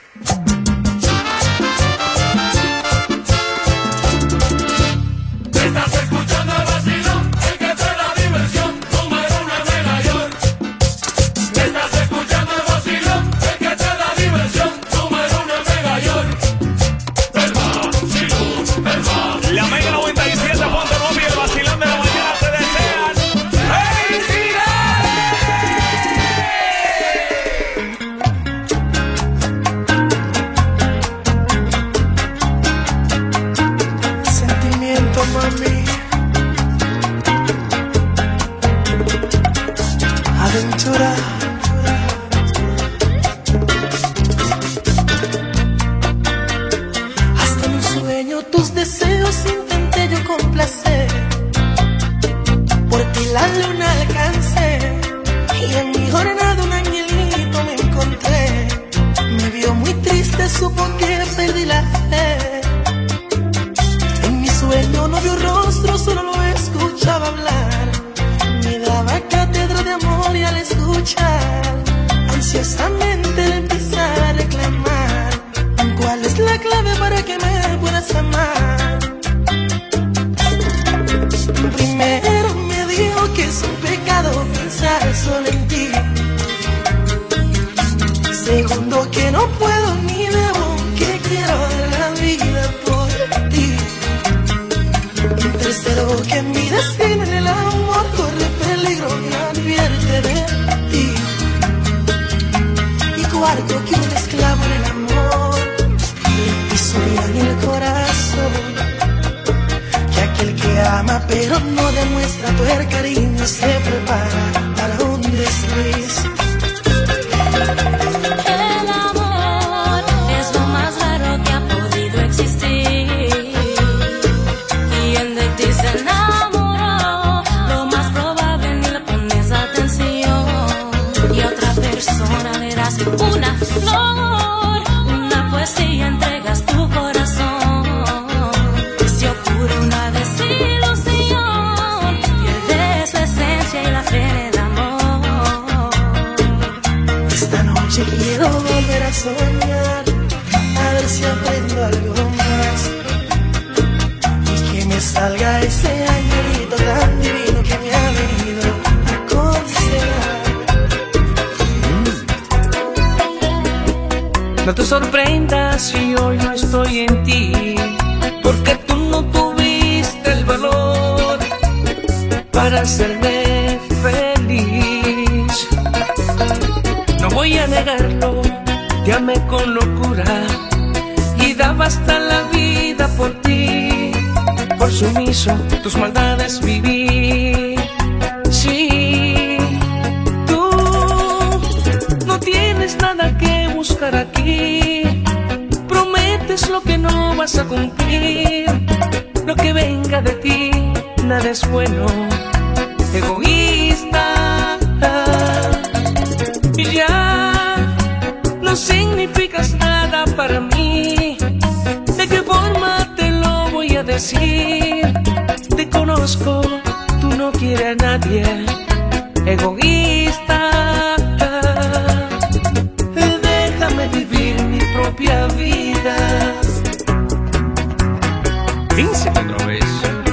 Estás escuchando el vacilón, el que trae la diversión, número uno en Nueva York. pero no demuestra tu el cariño, se prepara para un desliz. El amor es lo más raro que ha podido existir, y el de ti se enamoró, lo más probable ni le pones atención, y a otra persona le das una flor, una poesía, entregas tu corazón, se ocurre una desilusión, pierdes la esencia y la fe en el amor. Esta noche quiero volver a soñar, a ver si aprendo algo más, y que me salga ese angelito tan divino que me ha venido a aconsejar. No te sorprendas si hoy no estoy en ti, porque tú no tuviste el valor para hacerme feliz. No voy a negarlo, te amé con locura y daba hasta la vida por ti. Por sumiso, tus maldades viví. Sí, tú no tienes nada que buscar aquí. Prometes lo que no vas a cumplir. Lo que venga de ti, nada es bueno. Egoísta, y ya no significas nada para mí. ¿De qué forma te lo voy a decir? Te conozco, tú no quieres a nadie. Egoísta, déjame vivir mi propia vida. Dínselo otra vez.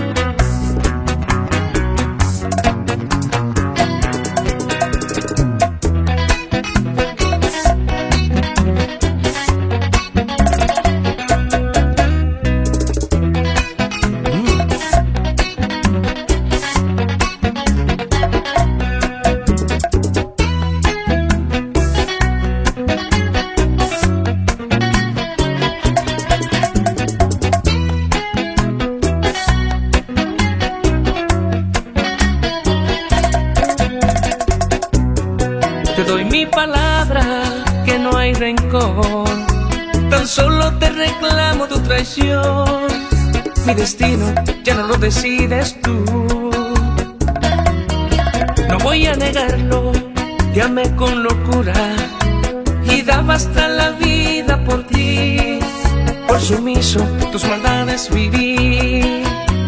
Tan solo te reclamo tu traición. Mi destino ya no lo decides tú. No voy a negarlo, te amé con locura y daba hasta la vida por ti. Por sumiso, tus maldades viví.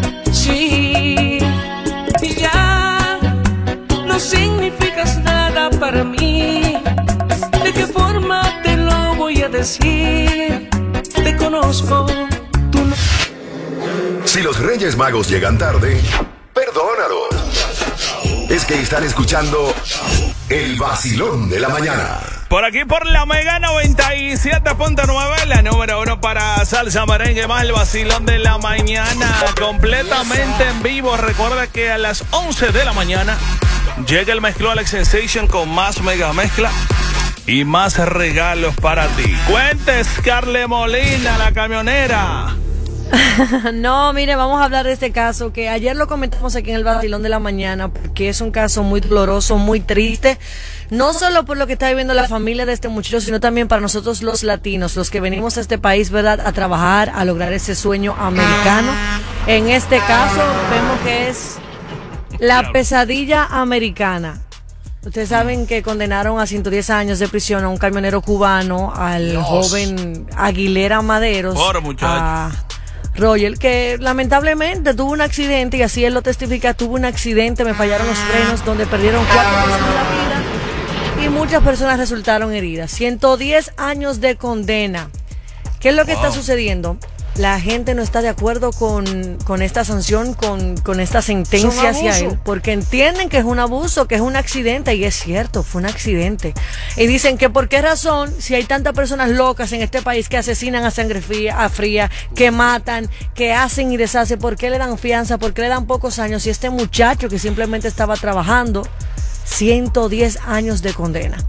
Sí, y ya no significas nada para mí. ¿De qué forma te lo voy a decir? Te conozco, tú no. Si los Reyes Magos llegan tarde, perdónalos. Es que están escuchando El Vacilón de la Mañana. Por aquí por la Mega noventa y siete punto nueve, la número uno para salsa, merengue, más el Vacilón de la Mañana, completamente en vivo. Recuerda que a las once de la mañana llega el mezcló Alex Sensation con más mega mezcla y más regalos para ti. Cuentes, Carle Molina, la camionera. No, mire, vamos a hablar de este caso que ayer lo comentamos aquí en el Vacilón de la Mañana, porque es un caso muy doloroso, muy triste, no solo por lo que está viviendo la familia de este muchacho, sino también para nosotros los latinos, los que venimos a este país, ¿verdad?, a trabajar, a lograr ese sueño americano. En este caso vemos que es la pesadilla americana. Ustedes saben que condenaron a ciento diez años de prisión a un camionero cubano, al Dios. joven Aguilera Maderos, Pobre muchacho. a Roger, que lamentablemente tuvo un accidente, y así él lo testifica, tuvo un accidente, me fallaron los frenos, donde perdieron cuatro personas la vida y muchas personas resultaron heridas. ciento diez años de condena. ¿Qué es lo que wow. está sucediendo? La gente no está de acuerdo con, con esta sanción, con, con esta sentencia hacia él, porque entienden que es un abuso, que es un accidente, y es cierto, fue un accidente. Y dicen que por qué razón, si hay tantas personas locas en este país que asesinan a sangre fría, a fría, que matan, que hacen y deshacen, ¿por qué le dan fianza? ¿Por qué le dan pocos años? Y este muchacho que simplemente estaba trabajando, ciento diez años de condena.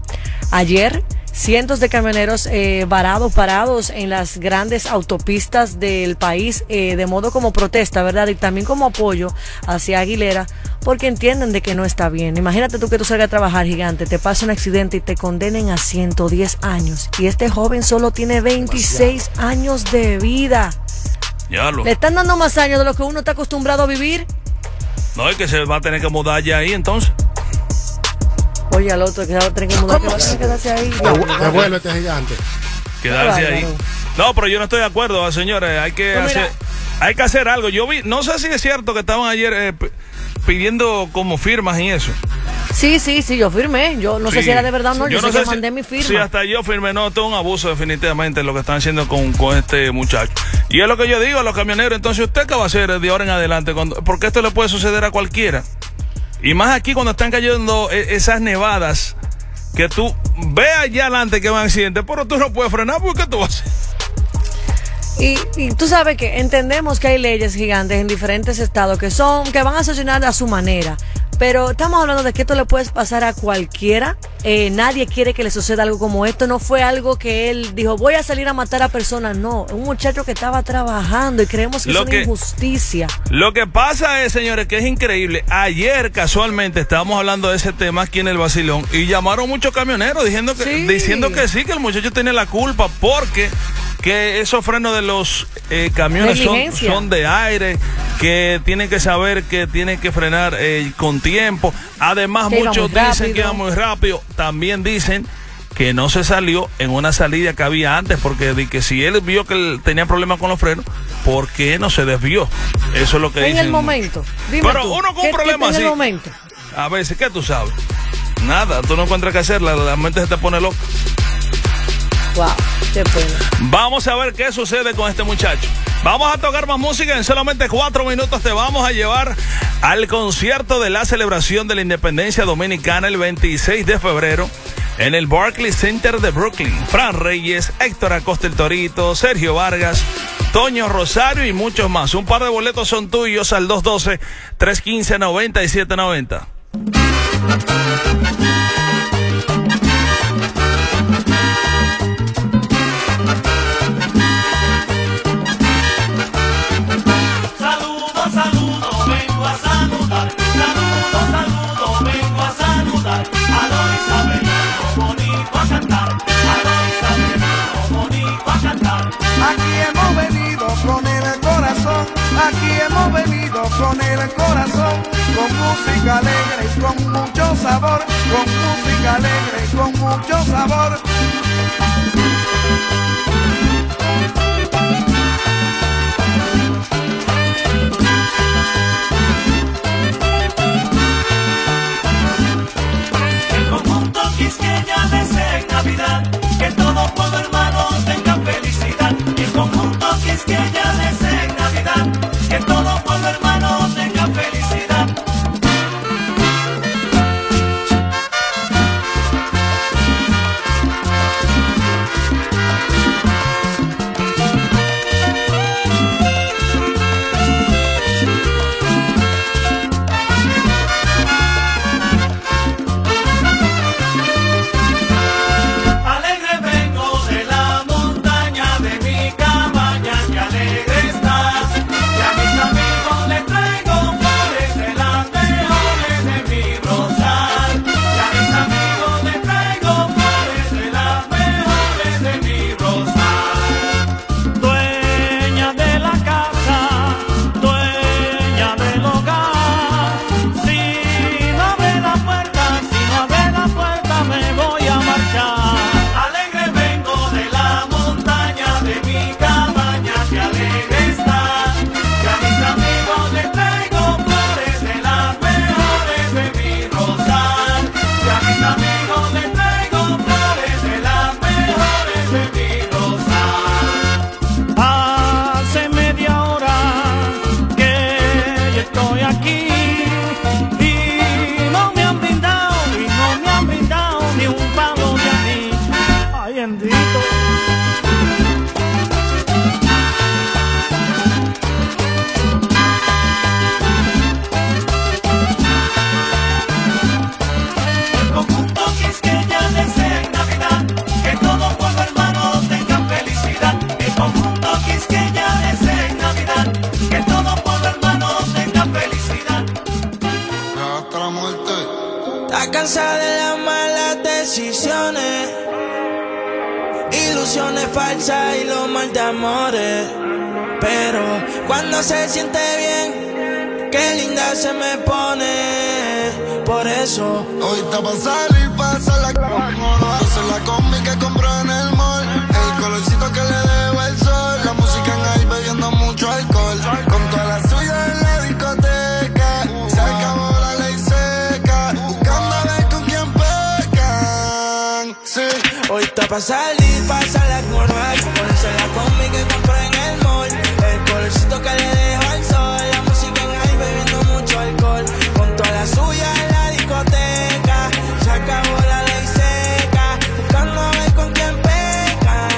Ayer, cientos de camioneros eh, varados, parados en las grandes autopistas del país, eh, de modo como protesta, ¿verdad? Y también como apoyo hacia Aguilera, porque entienden de que no está bien. Imagínate tú que tú salgas a trabajar, Gigante, te pasa un accidente y te condenen a ciento diez años. Y este joven solo tiene veintiséis años de vida. Ya lo. ¿Le están dando más años de lo que uno está acostumbrado a vivir? No, es que se va a tener que mudar ya ahí entonces. Oye, al otro que se va a tener que mudar, que va a tener que quedarse ahí. Que vuelve este Gigante. Quedarse Qué ahí. bárbaro. No, pero yo no estoy de acuerdo, señores. Hay que Pues mira. hacer, hay que hacer algo. Yo vi, no sé si es cierto que estaban ayer eh, p- pidiendo como firmas y eso. Sí, sí, sí, yo firmé. Yo no sé Sí. si era de verdad o no. Yo, no sé que si- mandé mi firma. Sí, hasta yo firmé. No, esto es un abuso definitivamente lo que están haciendo con, con este muchacho. Y es lo que yo digo a los camioneros. Entonces, ¿usted qué va a hacer de ahora en adelante? Cuando, porque esto le puede suceder a cualquiera. Y más aquí cuando están cayendo eh, esas nevadas, que tú ve allá adelante que va un accidente, pero tú no puedes frenar, porque ¿qué tú vas a hacer? Y, y tú sabes que entendemos que hay leyes gigantes en diferentes estados que son, que van a sancionar a su manera. Pero estamos hablando de que esto le puede pasar a cualquiera. Eh, nadie quiere que le suceda algo como esto. No fue algo que él dijo, voy a salir a matar a personas. No, un muchacho que estaba trabajando y creemos que Lo es una que- injusticia. Lo que pasa es, señores, que es increíble. Ayer, casualmente, estábamos hablando de ese tema aquí en el Vacilón y llamaron muchos camioneros diciendo que, Sí. diciendo que sí, que el muchacho tiene la culpa porque que esos frenos de los eh, camiones son, Negligencia. son de aire, que tienen que saber que tienen que frenar eh, con tiempo. Además, Que iba muchos muy dicen que rápido. iba muy rápido. También dicen que no se salió en una salida que había antes, porque de que si él vio que él tenía problemas con los frenos, ¿por qué no se desvió? Eso es lo que En dicen. el momento. Dime Pero tú, uno con ¿qué- un problema qué está así, en el momento? a veces, ¿qué tú sabes? Nada, tú no encuentras qué hacer, la, la mente se te pone loca. Wow, qué pena. Vamos a ver qué sucede con este muchacho. Vamos a tocar más música. En solamente cuatro minutos te vamos a llevar al concierto de la celebración de la independencia dominicana el veintiséis de febrero en el Barclays Center de Brooklyn. Fran Reyes, Héctor Acosta el Torito, Sergio Vargas, Toño Rosario y muchos más. Un par de boletos son tuyos al dos uno dos, tres uno cinco, nueve siete nueve cero. Saludo, saludo, vengo a saludar. Saludo, saludo, vengo a saludar. A don Isabelino, bonito a cantar. A don Isabelino, bonito a cantar. Aquí hemos venido con el corazón, aquí hemos venido con el corazón, con música alegre y con mucho sabor, con música alegre y con mucho sabor. El conjunto Quisqueya desea en Navidad que todo pueblo hermano tenga felicidad. El conjunto Quisqueya desea en Navidad que todo pueblo hermano tenga felicidad. decisiones, ilusiones falsas y los mal de amores. Pero cuando se siente bien, qué linda se me pone. Por eso hoy está pa' salir, pasa la Esa es la combi que compró en el mall, el colorcito que le dejo el sol, la música en ahí bebiendo mucho alcohol, con toda la suya en la discoteca. Se acabó la ley seca, buscando a ver con quién pecan. Sí, hoy está pa' salir, pasa la normal, ponerse la combi que compró en el mall, el colorcito que le dejo al sol, la música en ahí bebiendo mucho alcohol, con toda la suya en la discoteca. Se acabó la ley seca, buscando a ver con quién peca.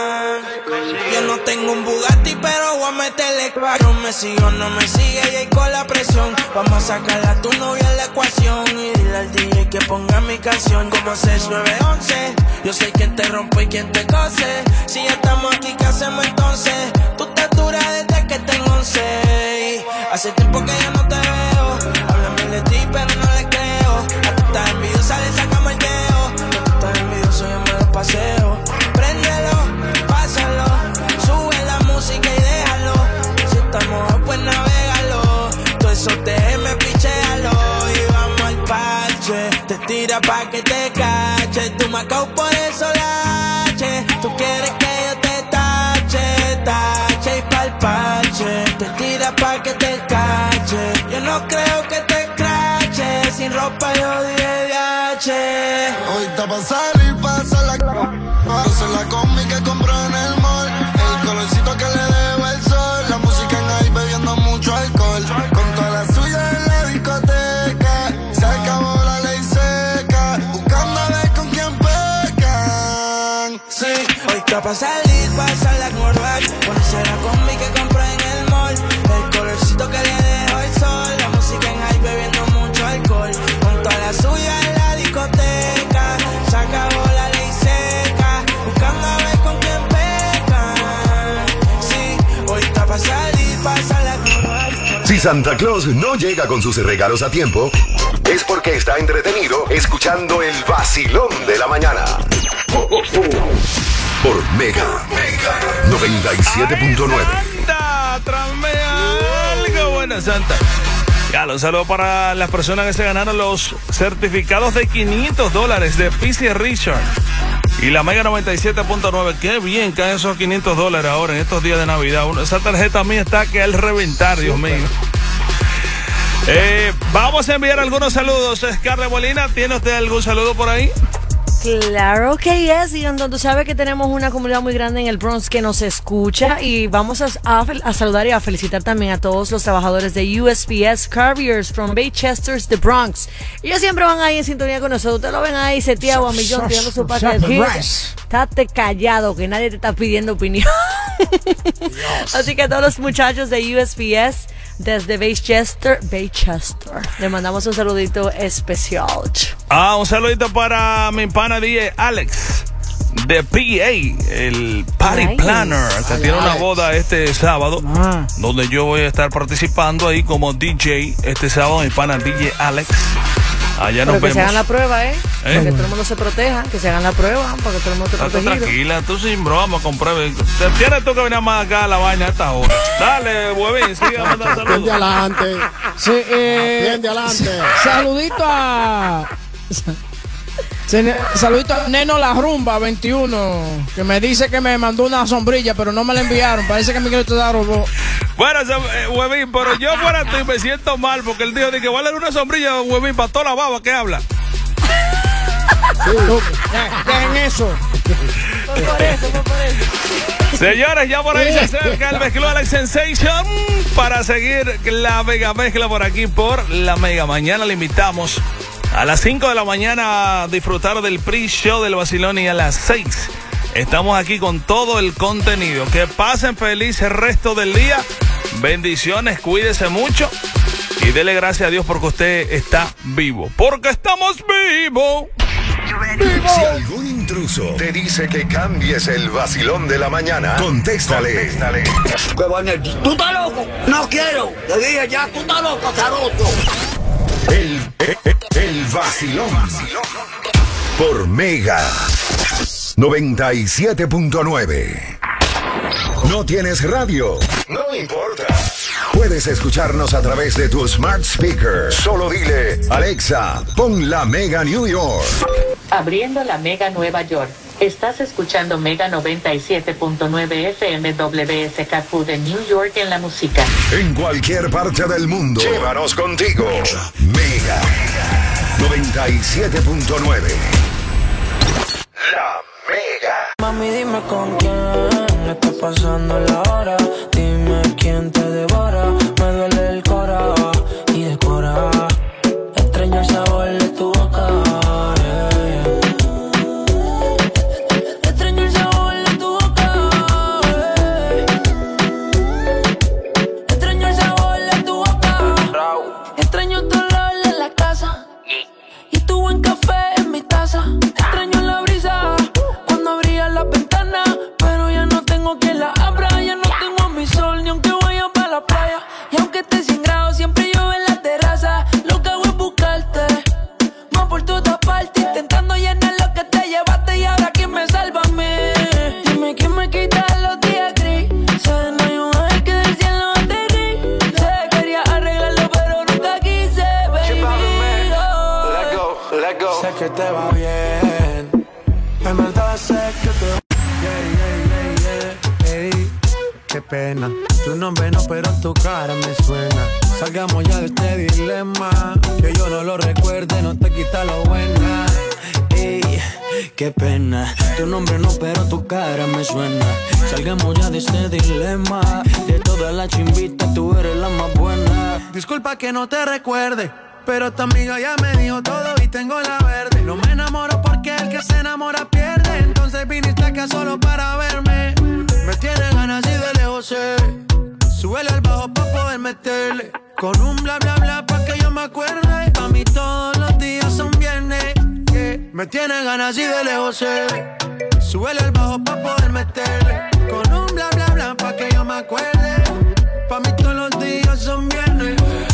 Yo no tengo un Bugatti, pero voy a meterle no me sigo, no me sigue y ahí con la presión. Vamos a sacar a tu novia en la ecuación y dile al D J que ponga mi canción como seis nueve once. Yo sé quién te rompe y quién te cose. Si ya estamos aquí, ¿qué hacemos entonces? Tú estás dura desde que tengo once. Hace tiempo que ya no te veo. Háblame de ti, pero no le creo. A tú estás envidiosa, le sacamos el dedo. Que tú estás envidioso, yo me lo paseo. Préndelo, pásalo, sube la música y déjalo. Si estamos pues navégalo. Todo eso te me pichéalo. Y vamos al parche. Te tira pa' que te cache. Tú me acabo por eso lache. Tú quieres que yo te tache, tache y pa'l parche. Te tira pa' que te cache. Yo no creo que te crache. Sin ropa yo dije D H. hoy está pa' salir, pasa la Esa es la combi que compró en el mall, el colorcito que le dejo el sol, la música en ahí bebiendo mucho alcohol, con toda la suya en la discoteca. Se acabó la ley seca, buscando a ver con quién pecan. Sí, hoy está pa' salir, pasa la normal, ponerse la combi que compré en el mall, el colorcito que le dejo el sol, la música en ahí bebiendo mucho alcohol, con toda la suya en la discoteca. Se acabó la ley seca, buscando a ver con quién pecan. Sí, hoy está pa' salir, pasa la normal. Si Santa Claus no llega con sus regalos a tiempo, es porque está entretenido escuchando el vacilón de la mañana. Por Mega, Mega noventa y siete punto nueve. Santa, tráeme algo, buena Santa. Ya, un saludo para las personas que se ganaron los certificados de quinientos dólares de P C Richard y la Mega noventa y siete punto nueve. Qué bien caen esos quinientos dólares ahora en estos días de Navidad. Esa tarjeta mía está que al reventar, Dios mío. Eh, vamos a enviar algunos saludos. Scarlett Molina, ¿tiene usted algún saludo por ahí? Claro que es, y tú sabes que tenemos una comunidad muy grande en el Bronx que nos escucha, y vamos a, a, a saludar y a felicitar también a todos los trabajadores de U S P S Carriers from Baychesters, the Bronx. Ellos siempre van ahí en sintonía con nosotros. Ustedes lo ven ahí seteado a millón tirando su parte de hit. Estate callado, que nadie te está pidiendo opinión. Así que a todos los muchachos de U S P S desde Baychester, Baychester, le mandamos un saludito especial. Ah, un saludito para mi pana D J Alex de P A, el Party Nice. Planner, que Ay, tiene Alex. una boda este sábado, ah. donde yo voy a estar participando ahí como D J este sábado, mi pana D J Alex. Allá nos Pero que vemos. se hagan la prueba, ¿eh? ¿eh? Para que todo el mundo se proteja, que se hagan la prueba, para que todo el mundo esté protegido. Tranquila, tú sin broma, con prueba. Tienes tú que venir más acá a la vaina a esta hora. Dale, huevín, sigue mandando saludos. Prende adelante. Sí, eh, Prende adelante. Saludito a... Saludito a Neno La Rumba veintiuno, que me dice que me mandó una sombrilla, pero no me la enviaron. Parece que Miguel te da robó. Bueno, eh, huevín, pero yo fuera tú y me siento mal porque él dijo de que vale una sombrilla, huevín, para toda la baba que habla. Sí. Dejen eso. Fue por eso, fue por eso. Señores, ya por ahí se acerca el Mezcló Alex Sensation para seguir la mega mezcla por aquí por la Mega. Mañana le invitamos a las cinco de la mañana a disfrutar del pre-show del vacilón, y a las seis estamos aquí con todo el contenido. Que pasen feliz el resto del día. Bendiciones, cuídese mucho y dele gracias a Dios porque usted está vivo. Porque estamos vivos. ¡Vivo! Si algún intruso te dice que cambies el vacilón de la mañana, contéstale. Contéstale. ¿Tú estás loco? No quiero. Le dije ya, tú estás loco, Caroso. El, el, el vacilón. por Mega noventa y siete punto nueve. ¿No tienes radio? No importa. Puedes escucharnos a través de tu smart speaker. Solo dile, Alexa, pon la Mega New York. Abriendo la Mega Nueva York. Estás escuchando Mega noventa y siete punto nueve F M W S K Q de New York en la música. En cualquier parte del mundo, llévanos contigo. Mega noventa y siete punto nueve. La Mega. Mami, dime con quién está pasando la hora. Dime quién te devora. Me duele el cora y decora. Extraño el sabor de tu boca. Extraño la brisa cuando abría la ventana, pero ya no tengo quien la abra. Ya no tengo a mi sol ni aunque vaya para la playa. Y aunque esté cien grados siempre llueve en la terraza. Lo que hago es buscarte, más por todas partes, intentando llenar lo que te llevaste. Y ahora quién me salva a mí. Dime quién me quita los días grises. No hay un ángel que del cielo aterrice. Quería arreglarlo pero nunca quise, baby. Let go, let go. Sé que te va bien, en verdad sé que te va bien. Yeah, yeah, yeah, yeah. Ey, qué pena, tu nombre no, pero tu cara me suena. Salgamos ya de este dilema, que yo no lo recuerde, no te quita lo buena. Ey, qué pena, tu nombre no, pero tu cara me suena. Salgamos ya de este dilema, de toda la chimbita tú eres la más buena. Disculpa que no te recuerde, pero tu amiga ya me dijo todo y tengo la verde. No me enamoro porque el que se enamora pierde. Entonces viniste acá solo para verme. Me tienes ganas y de lejos sé. Súbele al bajo pa' poder meterle. Con un bla bla bla pa' que yo me acuerde. Pa' mí todos los días son viernes. Yeah. Me tienes ganas y de lejos sé. Súbele al bajo pa' poder meterle. Con un bla bla bla pa' que yo me acuerde. Pa' mí todos los días son viernes.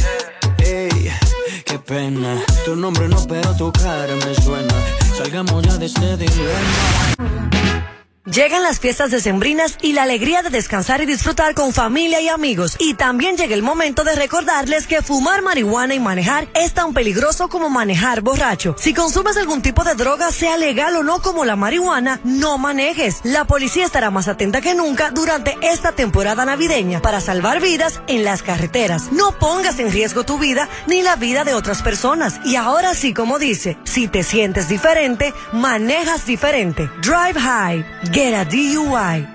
Ey, qué pena, tu nombre no, pero tu cara me suena. Salgamos ya de este dilema. Llegan las fiestas decembrinas y la alegría de descansar y disfrutar con familia y amigos. Y también llega el momento de recordarles que fumar marihuana y manejar es tan peligroso como manejar borracho. Si consumes algún tipo de droga, sea legal o no como la marihuana, no manejes. La policía estará más atenta que nunca durante esta temporada navideña para salvar vidas en las carreteras. No pongas en riesgo tu vida ni la vida de otras personas. Y ahora sí, como dice, si te sientes diferente, manejas diferente. Drive high. Get a D U I.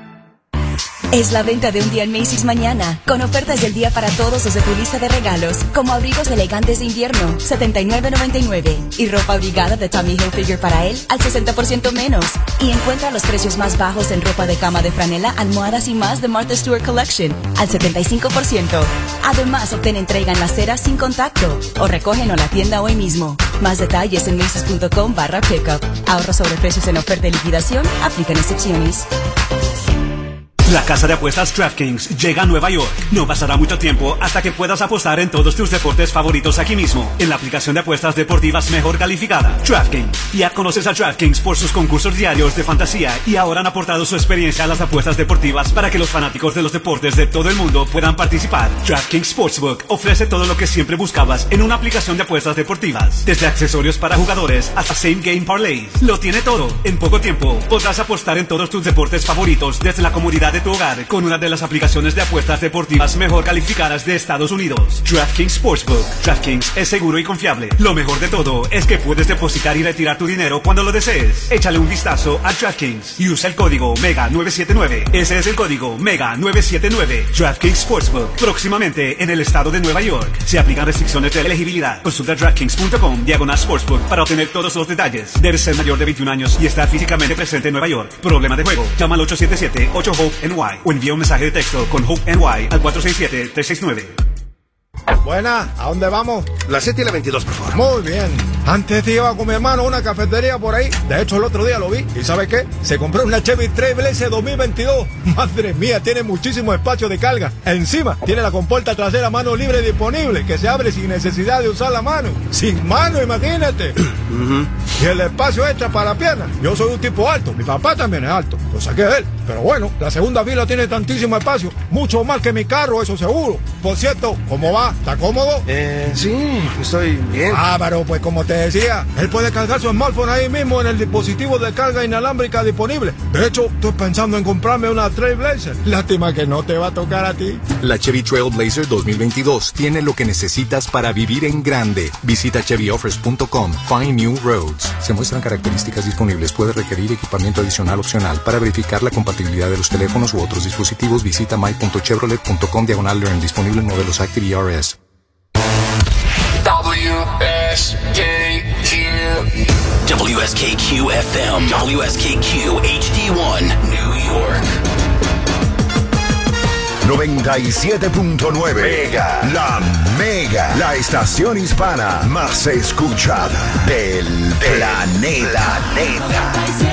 Es la venta de un día en Macy's mañana, con ofertas del día para todos desde tu lista de regalos, como abrigos elegantes de invierno, setenta y nueve noventa y nueve, y ropa abrigada de Tommy Hilfiger para él al sesenta por ciento menos. Y encuentra los precios más bajos en ropa de cama de franela, almohadas y más de Martha Stewart Collection al setenta y cinco por ciento. Además, obtén entrega en la acera sin contacto o recógenos en la tienda hoy mismo. Más detalles en Macy's punto com barra pickup. Ahorro sobre precios en oferta y liquidación. Aplican excepciones. La casa de apuestas DraftKings llega a Nueva York. No pasará mucho tiempo hasta que puedas apostar en todos tus deportes favoritos aquí mismo, en la aplicación de apuestas deportivas mejor calificada, DraftKings. Ya conoces a DraftKings por sus concursos diarios de fantasía y ahora han aportado su experiencia a las apuestas deportivas para que los fanáticos de los deportes de todo el mundo puedan participar. DraftKings Sportsbook ofrece todo lo que siempre buscabas en una aplicación de apuestas deportivas, desde accesorios para jugadores hasta same game parlays. Lo tiene todo. En poco tiempo podrás apostar en todos tus deportes favoritos desde la comodidad de tu hogar con una de las aplicaciones de apuestas deportivas mejor calificadas de Estados Unidos. DraftKings Sportsbook. DraftKings es seguro y confiable. Lo mejor de todo es que puedes depositar y retirar tu dinero cuando lo desees. Échale un vistazo a DraftKings y usa el código Mega nueve siete nueve. Ese es el código Mega nueve siete nueve. DraftKings Sportsbook. Próximamente en el estado de Nueva York. Se aplican restricciones de elegibilidad. Consulta DraftKings punto com diagonal Sportsbook para obtener todos los detalles. Debes ser mayor de veintiún años y estar físicamente presente en Nueva York. Problema de juego. Llama al ocho siete siete ocho HOPE N Y o envía un mensaje de texto con HOPE N Y al cuatro seis siete tres seis nueve. Buena, ¿a dónde vamos? La siete y la veintidós, por favor. Muy bien. Antes iba con mi hermano a una cafetería por ahí. De hecho, el otro día lo vi. ¿Y sabe qué? Se compró una Chevy Trailblazer dos mil veintidós. Madre mía, tiene muchísimo espacio de carga. Encima, tiene la compuerta trasera mano libre disponible, que se abre sin necesidad de usar la mano. Sin mano, imagínate. Uh-huh. Y el espacio extra para la pierna. Yo soy un tipo alto. Mi papá también es alto. Lo saqué de él. Pero bueno, la segunda fila tiene tantísimo espacio. Mucho más que mi carro, eso seguro. Por cierto, ¿cómo va? ¿Está cómodo? Eh, sí, estoy bien. Ah, pero pues como te decía, él puede cargar su smartphone ahí mismo en el dispositivo de carga inalámbrica disponible. De hecho, estoy pensando en comprarme una Trailblazer. Lástima que no te va a tocar a ti. La Chevy Trailblazer dos mil veintidós tiene lo que necesitas para vivir en grande. Visita chevy offers punto com. Find new roads. Se muestran características disponibles. Puede requerir equipamiento adicional opcional. Para verificar la compatibilidad de los teléfonos u otros dispositivos, visita my punto chevrolet punto com diagonal learn. Disponible en modelos Active y R S. W S K Q W S K Q F M W S K Q H D one New York noventa y siete punto nueve Mega, la Mega, la estación hispana más escuchada del planeta. planeta.